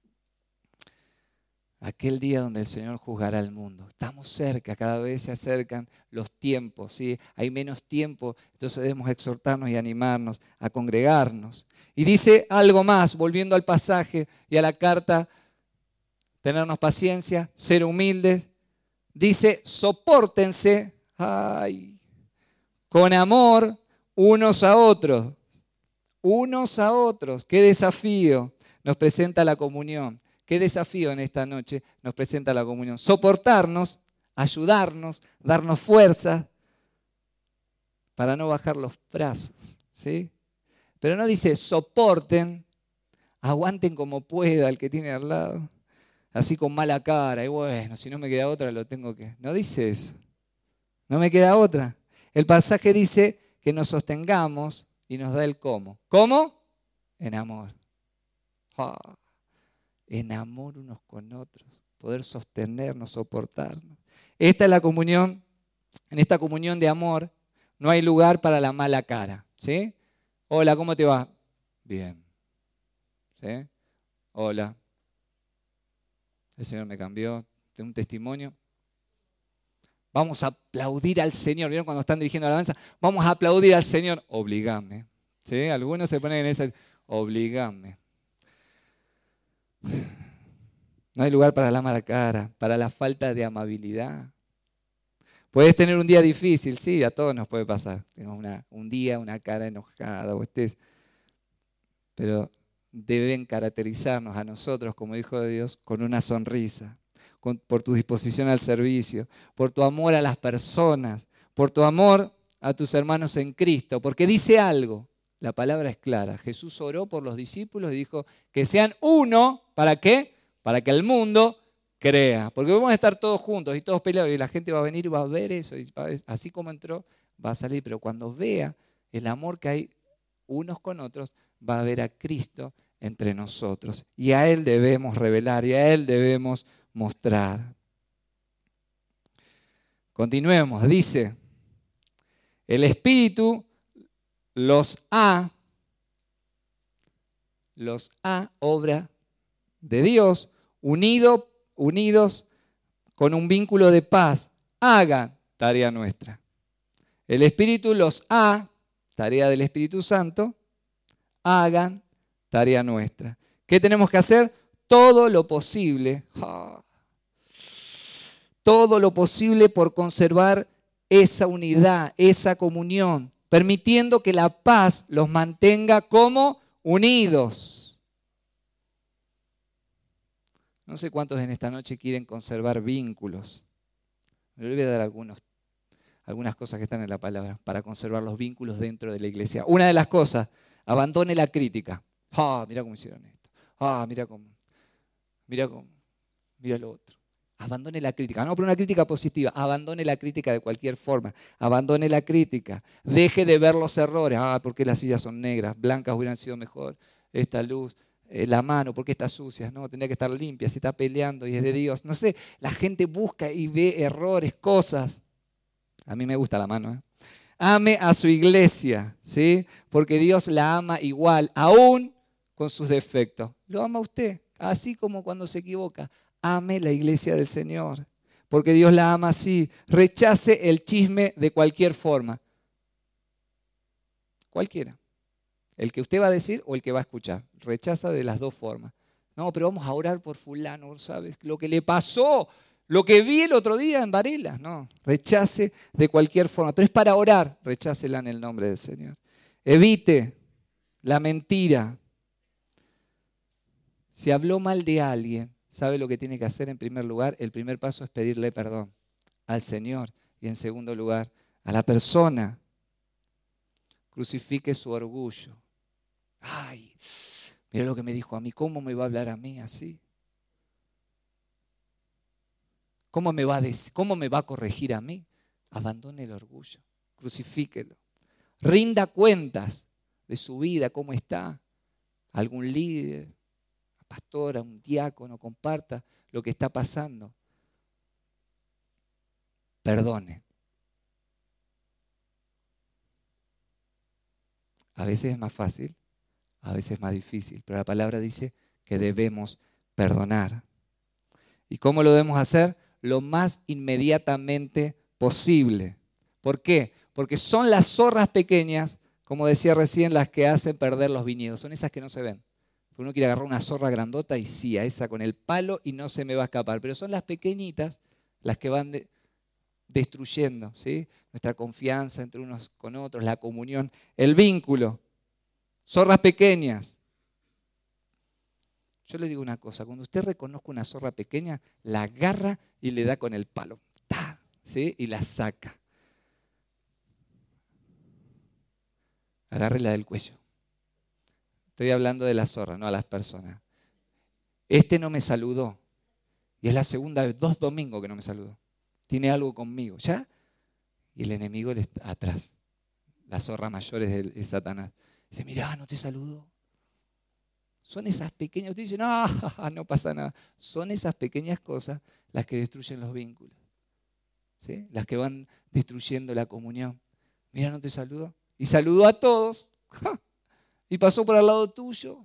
Speaker 1: Aquel día donde el Señor juzgará al mundo. Estamos cerca, cada vez se acercan los tiempos, ¿sí? Hay menos tiempo, entonces debemos exhortarnos y animarnos a congregarnos. Y dice algo más, volviendo al pasaje y a la carta tenernos paciencia, ser humildes. Dice, sopórtense, ay, con amor unos a otros. Unos a otros. Qué desafío nos presenta la comunión. Qué desafío en esta noche nos presenta la comunión. Soportarnos, ayudarnos, darnos fuerza para no bajar los brazos, ¿sí? Pero no dice soporten, aguanten como pueda al que tiene al lado, así con mala cara, y bueno, si no me queda otra lo tengo que... No dice eso, no me queda otra. El pasaje dice que nos sostengamos y nos da el cómo. ¿Cómo? En amor. Oh, en amor unos con otros, poder sostenernos, soportarnos. Esta es la comunión, en esta comunión de amor no hay lugar para la mala cara, ¿sí? Hola, ¿cómo te va? Bien. ¿Sí? Hola. El Señor me cambió. Tengo un testimonio. Vamos a aplaudir al Señor. ¿Vieron cuando están dirigiendo alabanza? Vamos a aplaudir al Señor. Obligame. ¿Sí? Algunos se ponen en esa. Obligame. No hay lugar para la mala cara, para la falta de amabilidad. Puedes tener un día difícil, sí, a todos nos puede pasar. Tengo una, un día, una cara enojada, o estés, pero deben caracterizarnos a nosotros como hijos de Dios con una sonrisa, con, por tu disposición al servicio, por tu amor a las personas, por tu amor a tus hermanos en Cristo, porque dice algo, la palabra es clara. Jesús oró por los discípulos y dijo que sean uno, ¿para qué? Para que el mundo crea, porque vamos a estar todos juntos y todos peleados y la gente va a venir y va a ver eso, y va a, así como entró, va a salir, pero cuando vea el amor que hay unos con otros, va a ver a Cristo entre nosotros y a Él debemos revelar y a Él debemos mostrar. Continuemos, dice, el Espíritu los ha, los ha, obra de Dios, unido unidos con un vínculo de paz, hagan tarea nuestra. El Espíritu los ha, tarea del Espíritu Santo, hagan tarea nuestra. ¿Qué tenemos que hacer? Todo lo posible, oh, todo lo posible por conservar esa unidad, esa comunión, permitiendo que la paz los mantenga como unidos. No sé cuántos en esta noche quieren conservar vínculos. Le voy a dar algunos, algunas cosas que están en la palabra para conservar los vínculos dentro de la iglesia. Una de las cosas, abandone la crítica. Ah, mira cómo hicieron esto. Ah, mira cómo. Mira cómo. Mira lo otro. Abandone la crítica. No, pero una crítica positiva. Abandone la crítica de cualquier forma. Abandone la crítica. Deje de ver los errores. Ah, ¿por qué las sillas son negras? Blancas hubieran sido mejor. Esta luz. La mano, ¿por qué está sucia? No, tendría que estar limpia, si está peleando y es de Dios. No sé, la gente busca y ve errores, cosas. A mí me gusta la mano. ¿eh? Ame a su iglesia, ¿sí? Porque Dios la ama igual, aún con sus defectos. Lo ama usted, así como cuando se equivoca. Ame la iglesia del Señor, porque Dios la ama así. Rechace el chisme de cualquier forma. Cualquiera. El que usted va a decir o el que va a escuchar. Rechaza de las dos formas. No, pero vamos a orar por fulano, ¿sabes? Lo que le pasó, lo que vi el otro día en Varela. No, rechace de cualquier forma. Pero es para orar, rechácela en el nombre del Señor. Evite la mentira. Si habló mal de alguien, ¿sabe lo que tiene que hacer en primer lugar? El primer paso es pedirle perdón al Señor. Y en segundo lugar, a la persona. Crucifique su orgullo. Ay, mira lo que me dijo a mí. ¿Cómo me va a hablar a mí así? ¿Cómo me va a decir, cómo me va a corregir a mí? Abandone el orgullo. Crucifíquelo. Rinda cuentas de su vida, cómo está. Algún líder, una pastora, un diácono, comparta lo que está pasando. Perdone. A veces es más fácil, a veces es más difícil, pero la palabra dice que debemos perdonar. ¿Y cómo lo debemos hacer? Lo más inmediatamente posible. ¿Por qué? Porque son las zorras pequeñas, como decía recién, las que hacen perder los viñedos. Son esas que no se ven. Uno quiere agarrar una zorra grandota y sí, a esa con el palo y no se me va a escapar. Pero son las pequeñitas las que van de, destruyendo, ¿sí? Nuestra confianza entre unos con otros, la comunión, el vínculo. Zorras pequeñas. Yo le digo una cosa, cuando usted reconozca una zorra pequeña, la agarra y le da con el palo, ¡tá! ¿Sí? Y la saca. Agárrela del cuello. Estoy hablando de la zorra, no a las personas. Este no me saludó. Y es la segunda vez, dos domingos que no me saludó. Tiene algo conmigo, ¿ya? Y el enemigo le está atrás. La zorra mayor es de, de Satanás. Dice, mirá, no te saludó. Son esas pequeñas, usted dice, no, no pasa nada. Son esas pequeñas cosas las que destruyen los vínculos. ¿Sí? Las que van destruyendo la comunión. Mira, no te saludó. Y saludó a todos. Y pasó por al lado tuyo.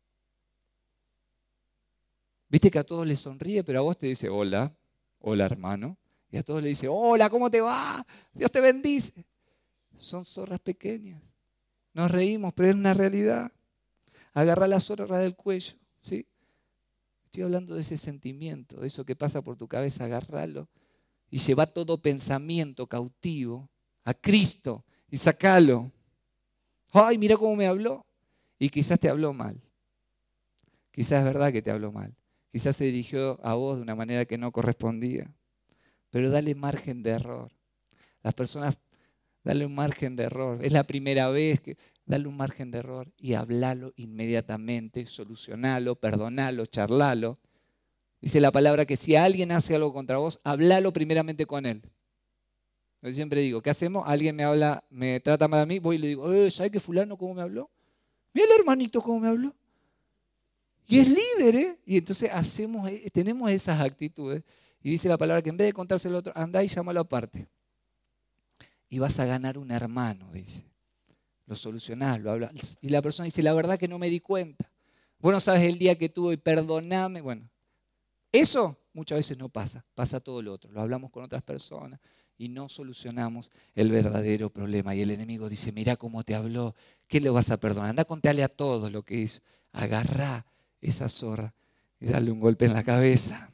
Speaker 1: Viste que a todos les sonríe, pero a vos te dice, hola, hola hermano. Y a todos le dice, hola, ¿cómo te va? Dios te bendice. Son zorras pequeñas. Nos reímos, pero es una realidad. Agarra la zorra del cuello, ¿sí? Estoy hablando de ese sentimiento, de eso que pasa por tu cabeza, agarralo y lleva todo pensamiento cautivo a Cristo y sacalo. Ay, mira cómo me habló. Y quizás te habló mal. Quizás es verdad que te habló mal. Quizás se dirigió a vos de una manera que no correspondía. Pero dale margen de error. Las personas, dale un margen de error. Es la primera vez que... Dale un margen de error y hablalo inmediatamente, solucionalo, perdonalo, charlalo. Dice la palabra que si alguien hace algo contra vos, hablalo primeramente con él. Yo siempre digo, ¿qué hacemos? Alguien me habla, me trata mal a mí, voy y le digo, eh, ¿sabes que fulano cómo me habló? Mira el hermanito cómo me habló. Y es líder, ¿eh? Y entonces hacemos, tenemos esas actitudes. Y dice la palabra que en vez de contárselo al otro, andá y llámalo aparte. Y vas a ganar un hermano, dice. Lo solucionás, lo hablas. Y la persona dice, la verdad que no me di cuenta. Vos no sabes el día que tuve y perdoname. Bueno, eso muchas veces no pasa, pasa todo lo otro. Lo hablamos con otras personas y no solucionamos el verdadero problema. Y el enemigo dice, mirá cómo te habló, ¿qué le vas a perdonar? Anda a contarle a todos lo que hizo. Agarrá esa zorra y dale un golpe en la cabeza.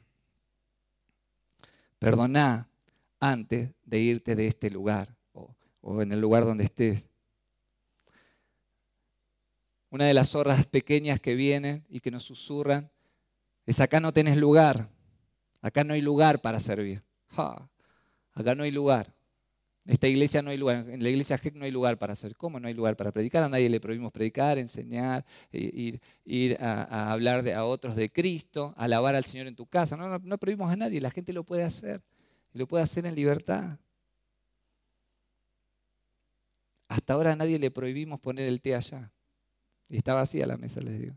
Speaker 1: Perdoná antes de irte de este lugar o, o en el lugar donde estés. Una de las zorras pequeñas que vienen y que nos susurran es acá no tenés lugar, acá no hay lugar para servir. Ja, acá no hay lugar. En esta iglesia no hay lugar, en la iglesia G E C no hay lugar para hacer. ¿Cómo no hay lugar para predicar? A nadie le prohibimos predicar, enseñar, ir, ir a, a hablar de, a otros de Cristo, alabar al Señor en tu casa. No, no, no prohibimos a nadie, la gente lo puede hacer. Y lo puede hacer en libertad. Hasta ahora a nadie le prohibimos poner el té allá. Y está vacía la mesa, les digo.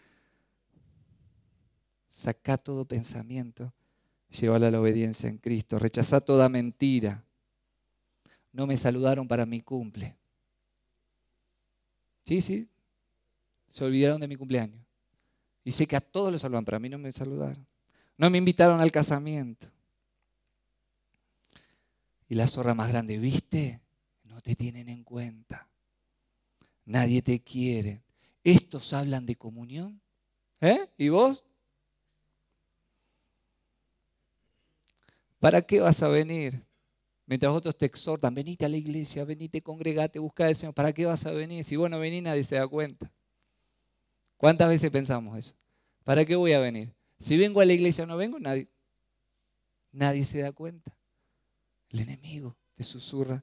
Speaker 1: Sacá todo pensamiento, llévala a la obediencia en Cristo. Rechazá toda mentira. No me saludaron para mi cumple. Sí, sí. Se olvidaron de mi cumpleaños. Y sé que a todos los saludan, pero a mí no me saludaron. No me invitaron al casamiento. Y la zorra más grande, ¿viste? No te tienen en cuenta. Nadie te quiere. ¿Estos hablan de comunión? ¿Eh? ¿Y vos? ¿Para qué vas a venir? Mientras otros te exhortan, venite a la iglesia, venite, congregate, busca al Señor. ¿Para qué vas a venir? Si vos no venís, nadie se da cuenta. ¿Cuántas veces pensamos eso? ¿Para qué voy a venir? Si vengo a la iglesia o no vengo, nadie, nadie se da cuenta. El enemigo te susurra.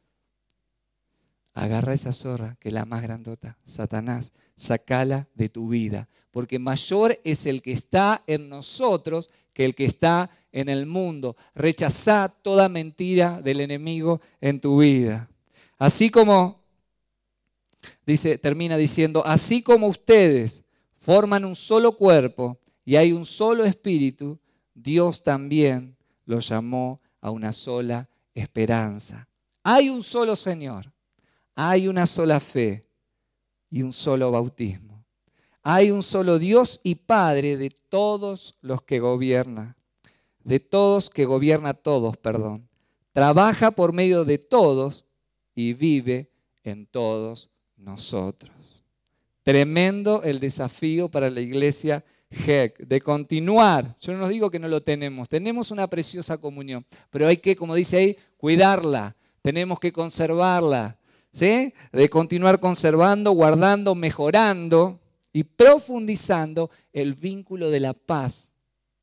Speaker 1: Agarra esa zorra, que es la más grandota, Satanás, sacala de tu vida, porque mayor es el que está en nosotros que el que está en el mundo. Rechazá toda mentira del enemigo en tu vida. Así como, dice, termina diciendo, así como ustedes forman un solo cuerpo y hay un solo espíritu, Dios también los llamó a una sola esperanza. Hay un solo Señor. Hay una sola fe y un solo bautismo. Hay un solo Dios y Padre de todos los que gobierna, de todos que gobierna a todos, perdón. Trabaja por medio de todos y vive en todos nosotros. Tremendo el desafío para la iglesia G E C, de continuar. Yo no os digo que no lo tenemos, tenemos una preciosa comunión, pero hay que, como dice ahí, cuidarla, tenemos que conservarla, ¿sí? De continuar conservando, guardando, mejorando y profundizando el vínculo de la paz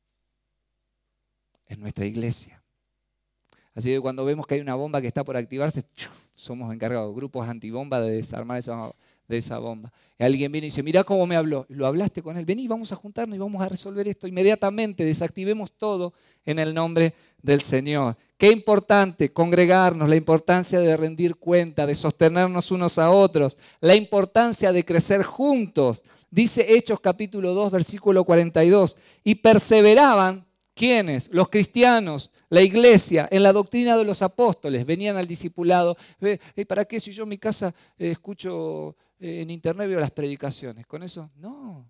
Speaker 1: en nuestra iglesia. Así que cuando vemos que hay una bomba que está por activarse, somos encargados, grupos antibomba, de desarmar esa, de esa bomba. Y alguien viene y dice, mirá cómo me habló. Lo hablaste con él, vení, vamos a juntarnos y vamos a resolver esto inmediatamente. Desactivemos todo en el nombre del Señor. Qué importante congregarnos, la importancia de rendir cuenta, de sostenernos unos a otros, la importancia de crecer juntos. Dice Hechos capítulo dos, versículo cuarenta y dos, y perseveraban. ¿Quiénes? Los cristianos, la iglesia, en la doctrina de los apóstoles. Venían al discipulado. ¿Para qué si yo en mi casa eh, escucho eh, en internet, veo las predicaciones? ¿Con eso? No.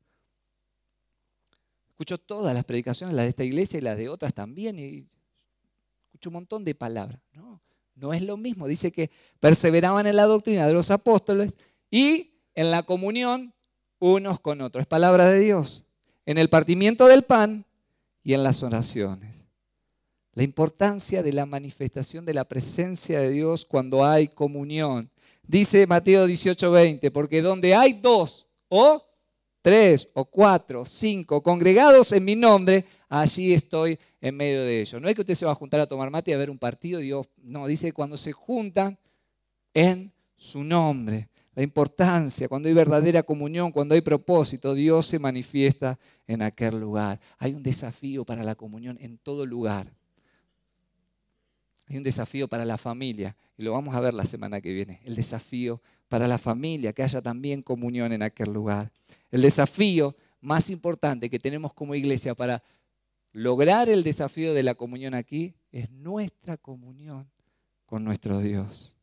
Speaker 1: Escucho todas las predicaciones, las de esta iglesia y las de otras también. Y escucho un montón de palabras. No, no es lo mismo. Dice que perseveraban en la doctrina de los apóstoles y en la comunión unos con otros. Es palabra de Dios. En el partimiento del pan y en las oraciones. La importancia de la manifestación de la presencia de Dios cuando hay comunión. Dice Mateo dieciocho veinte, porque donde hay dos o tres o cuatro o cinco congregados en mi nombre, allí estoy en medio de ellos. No es que usted se va a juntar a tomar mate y a ver un partido, Dios, no, dice cuando se juntan en su nombre. La importancia, cuando hay verdadera comunión, cuando hay propósito, Dios se manifiesta en aquel lugar. Hay un desafío para la comunión en todo lugar. Hay un desafío para la familia, y lo vamos a ver la semana que viene. El desafío para la familia, que haya también comunión en aquel lugar. El desafío más importante que tenemos como iglesia para lograr el desafío de la comunión aquí es nuestra comunión con nuestro Dios.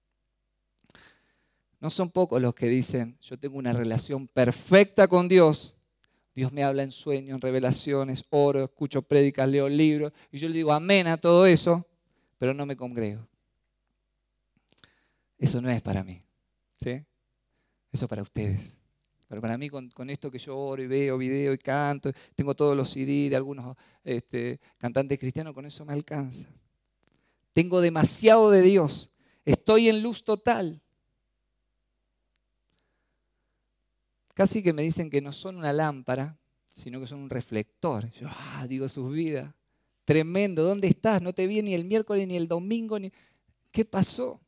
Speaker 1: No son pocos los que dicen, yo tengo una relación perfecta con Dios. Dios me habla en sueños, en revelaciones, oro, escucho prédicas, leo libros. Y yo le digo amén a todo eso, pero no me congrego. Eso no es para mí, ¿sí? Eso es para ustedes. Pero para mí, con, con esto que yo oro y veo video y canto, tengo todos los C D de algunos este, cantantes cristianos, con eso me alcanza. Tengo demasiado de Dios. Estoy en luz total. Casi que me dicen que no son una lámpara, sino que son un reflector. Yo ah, digo sus vidas. Tremendo, ¿dónde estás? No te vi ni el miércoles ni el domingo. Ni... ¿Qué pasó?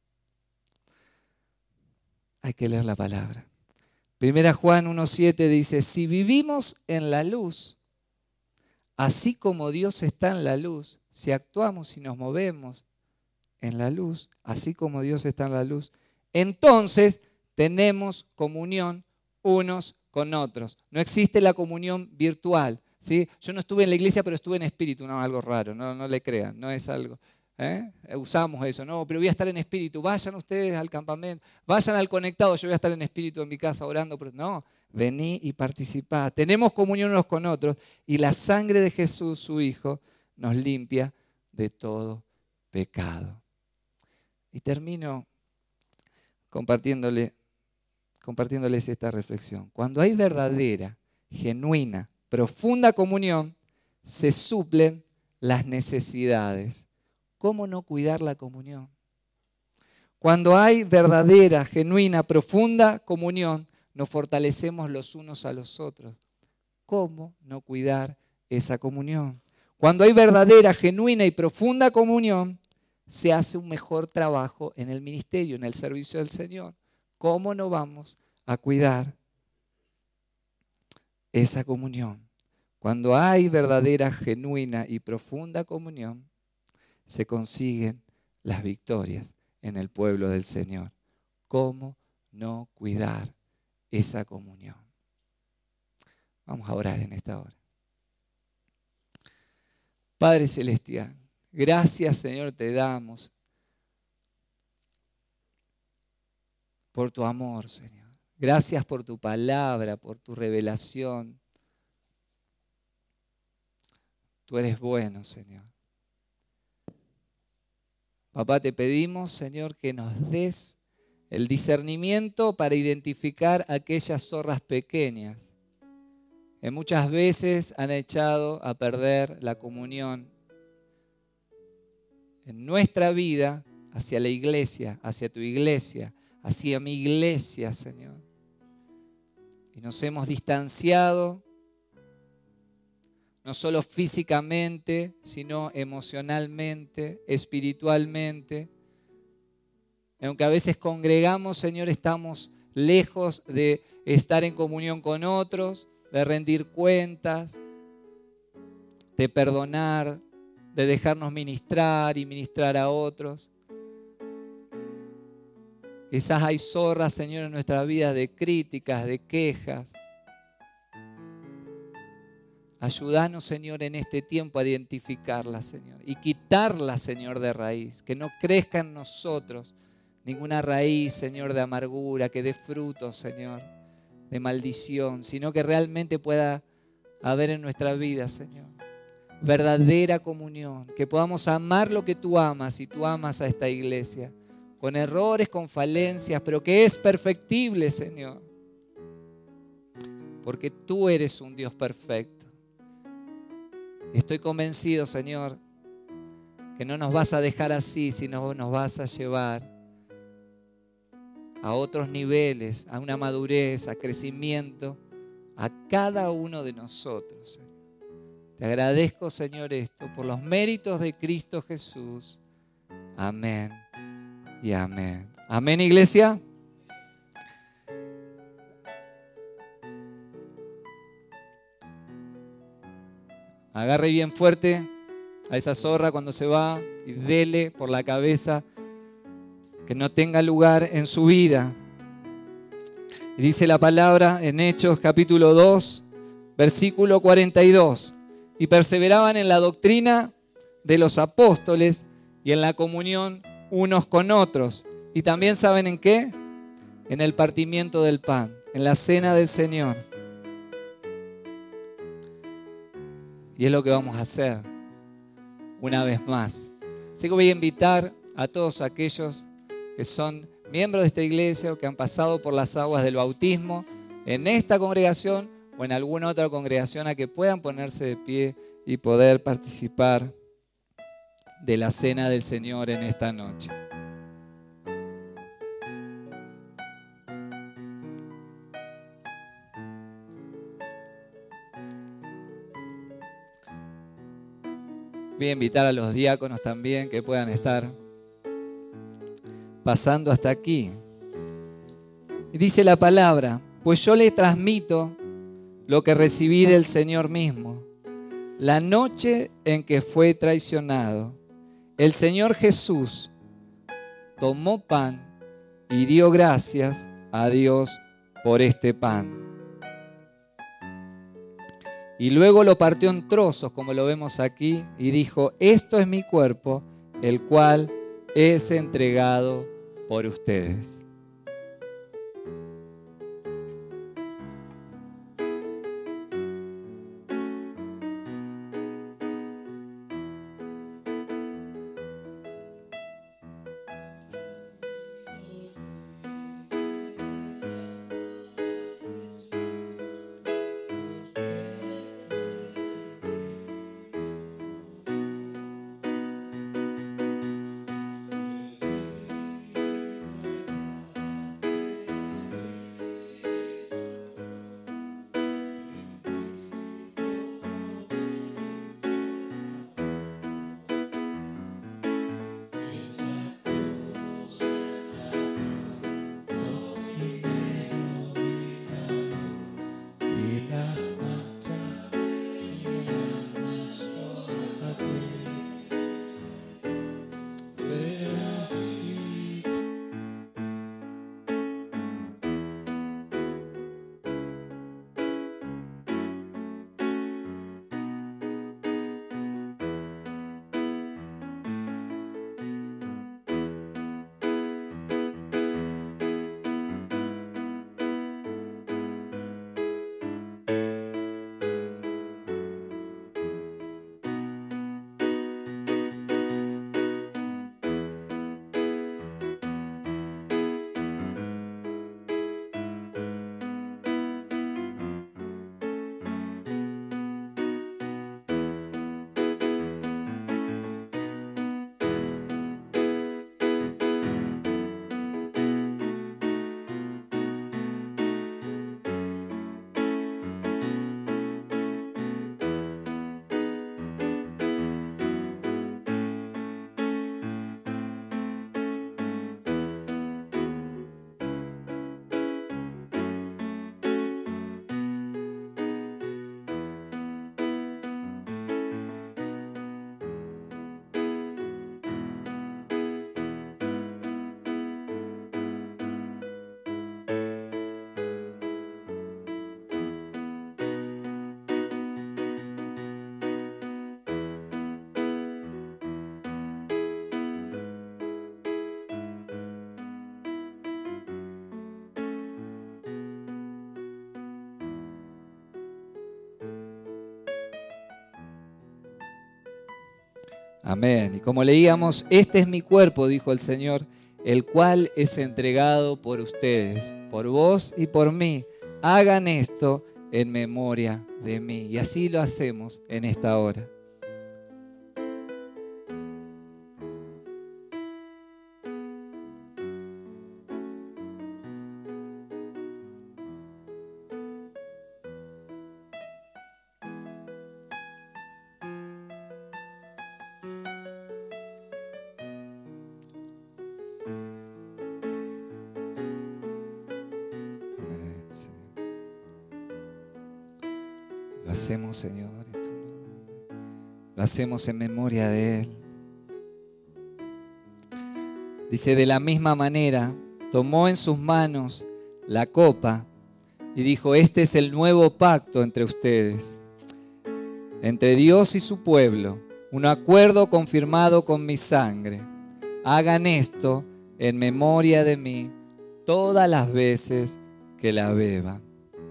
Speaker 1: Hay que leer la palabra. Primera Juan uno siete dice, si vivimos en la luz, así como Dios está en la luz, si actuamos y nos movemos en la luz, así como Dios está en la luz, entonces tenemos comunión unos con otros. No existe la comunión virtual, ¿sí? Yo no estuve en la iglesia, pero estuve en espíritu, no, algo raro, no, no le crean, no es algo. ¿eh? Usamos eso, no, pero voy a estar en espíritu, vayan ustedes al campamento, vayan al conectado, yo voy a estar en espíritu en mi casa orando, pero no, vení y participá. Tenemos comunión unos con otros y la sangre de Jesús, su Hijo, nos limpia de todo pecado. Y termino compartiéndole compartiéndoles esta reflexión. Cuando hay verdadera, genuina, profunda comunión, se suplen las necesidades. ¿Cómo no cuidar la comunión? Cuando hay verdadera, genuina, profunda comunión, nos fortalecemos los unos a los otros. ¿Cómo no cuidar esa comunión? Cuando hay verdadera, genuina y profunda comunión, se hace un mejor trabajo en el ministerio, en el servicio del Señor. ¿Cómo no vamos a cuidar esa comunión? Cuando hay verdadera, genuina y profunda comunión, se consiguen las victorias en el pueblo del Señor. ¿Cómo no cuidar esa comunión? Vamos a orar en esta hora. Padre Celestial, gracias Señor te damos por tu amor, Señor. Gracias por tu palabra, por tu revelación. Tú eres bueno, Señor. Papá, te pedimos, Señor, que nos des el discernimiento para identificar aquellas zorras pequeñas que muchas veces han echado a perder la comunión en nuestra vida hacia la iglesia, hacia tu iglesia, hacia mi iglesia, Señor. Y nos hemos distanciado, no solo físicamente, sino emocionalmente, espiritualmente. Aunque a veces congregamos, Señor, estamos lejos de estar en comunión con otros, de rendir cuentas, de perdonar, de dejarnos ministrar y ministrar a otros. Quizás hay zorras, Señor, en nuestra vida de críticas, de quejas. Ayúdanos, Señor, en este tiempo a identificarlas, Señor, y quitarlas, Señor, de raíz. Que no crezca en nosotros ninguna raíz, Señor, de amargura, que dé frutos, Señor, de maldición, sino que realmente pueda haber en nuestra vida, Señor, verdadera comunión, que podamos amar lo que tú amas y tú amas a esta iglesia, con errores, con falencias, pero que es perfectible, Señor, porque tú eres un Dios perfecto. Y estoy convencido, Señor, que no nos vas a dejar así, sino nos vas a llevar a otros niveles, a una madurez, a crecimiento, a cada uno de nosotros, Señor. Te agradezco, Señor, esto por los méritos de Cristo Jesús. Amén y amén. Amén, iglesia. Agarre bien fuerte a esa zorra cuando se va y dele por la cabeza que no tenga lugar en su vida. Y dice la palabra en Hechos capítulo dos, versículo cuarenta y dos. Y perseveraban en la doctrina de los apóstoles y en la comunión unos con otros. Y también, ¿saben en qué? En el partimiento del pan, en la cena del Señor. Y es lo que vamos a hacer una vez más. Así que voy a invitar a todos aquellos que son miembros de esta iglesia o que han pasado por las aguas del bautismo en esta congregación o en alguna otra congregación a que puedan ponerse de pie y poder participar de la cena del Señor en esta noche. Voy a invitar a los diáconos también que puedan estar pasando hasta aquí. Y dice la palabra: pues yo le transmito lo que recibí del Señor mismo. La noche en que fue traicionado, el Señor Jesús tomó pan y dio gracias a Dios por este pan. Y luego lo partió en trozos, como lo vemos aquí, y dijo: esto es mi cuerpo, el cual es entregado por ustedes. Amén. Y como leíamos, este es mi cuerpo, dijo el Señor, el cual es entregado por ustedes, por vos y por mí. Hagan esto en memoria de mí. Y así lo hacemos en esta hora. Lo hacemos, Señor, en tu nombre. Lo hacemos en memoria de Él. Dice, de la misma manera, tomó en sus manos la copa y dijo, este es el nuevo pacto entre ustedes, entre Dios y su pueblo, un acuerdo confirmado con mi sangre. Hagan esto en memoria de mí todas las veces que la beban.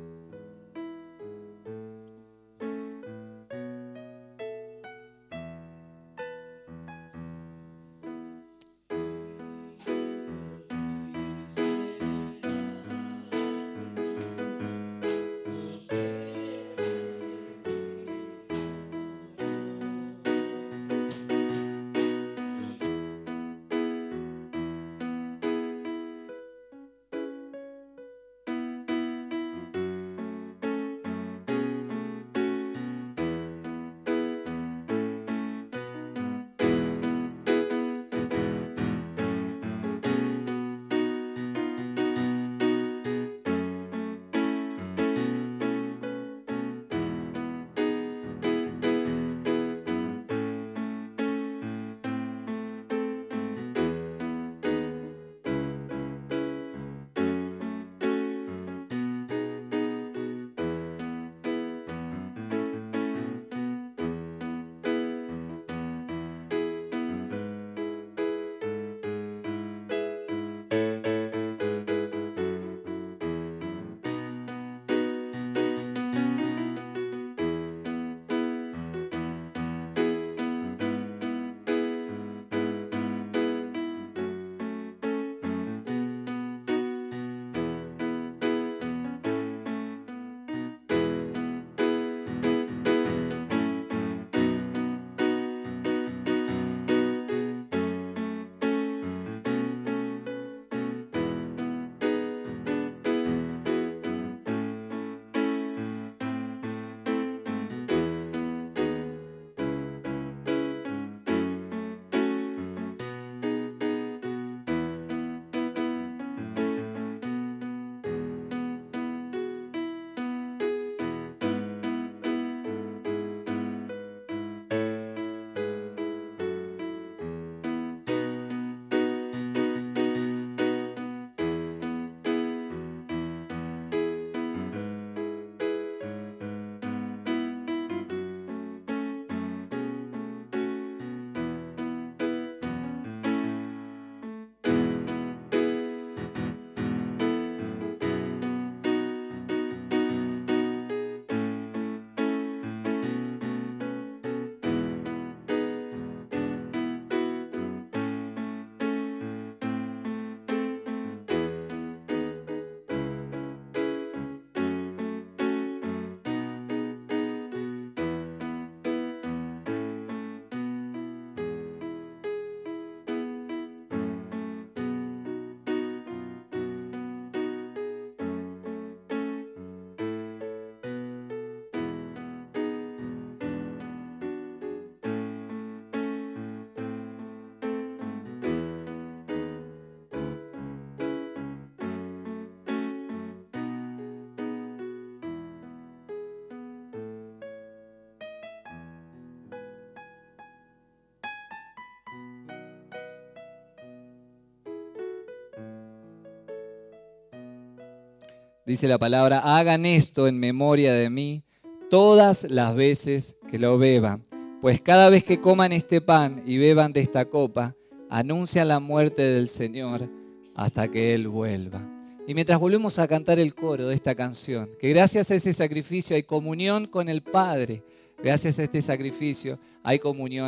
Speaker 1: Dice la palabra, hagan esto en memoria de mí todas las veces que lo beban, pues cada vez que coman este pan y beban de esta copa, anuncian la muerte del Señor hasta que Él vuelva. Y mientras volvemos a cantar el coro de esta canción, que gracias a ese sacrificio hay comunión con el Padre, gracias a este sacrificio hay comunión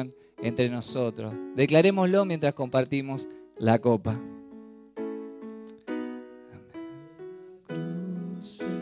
Speaker 1: entre nosotros. Declarémoslo mientras compartimos la copa. Cruce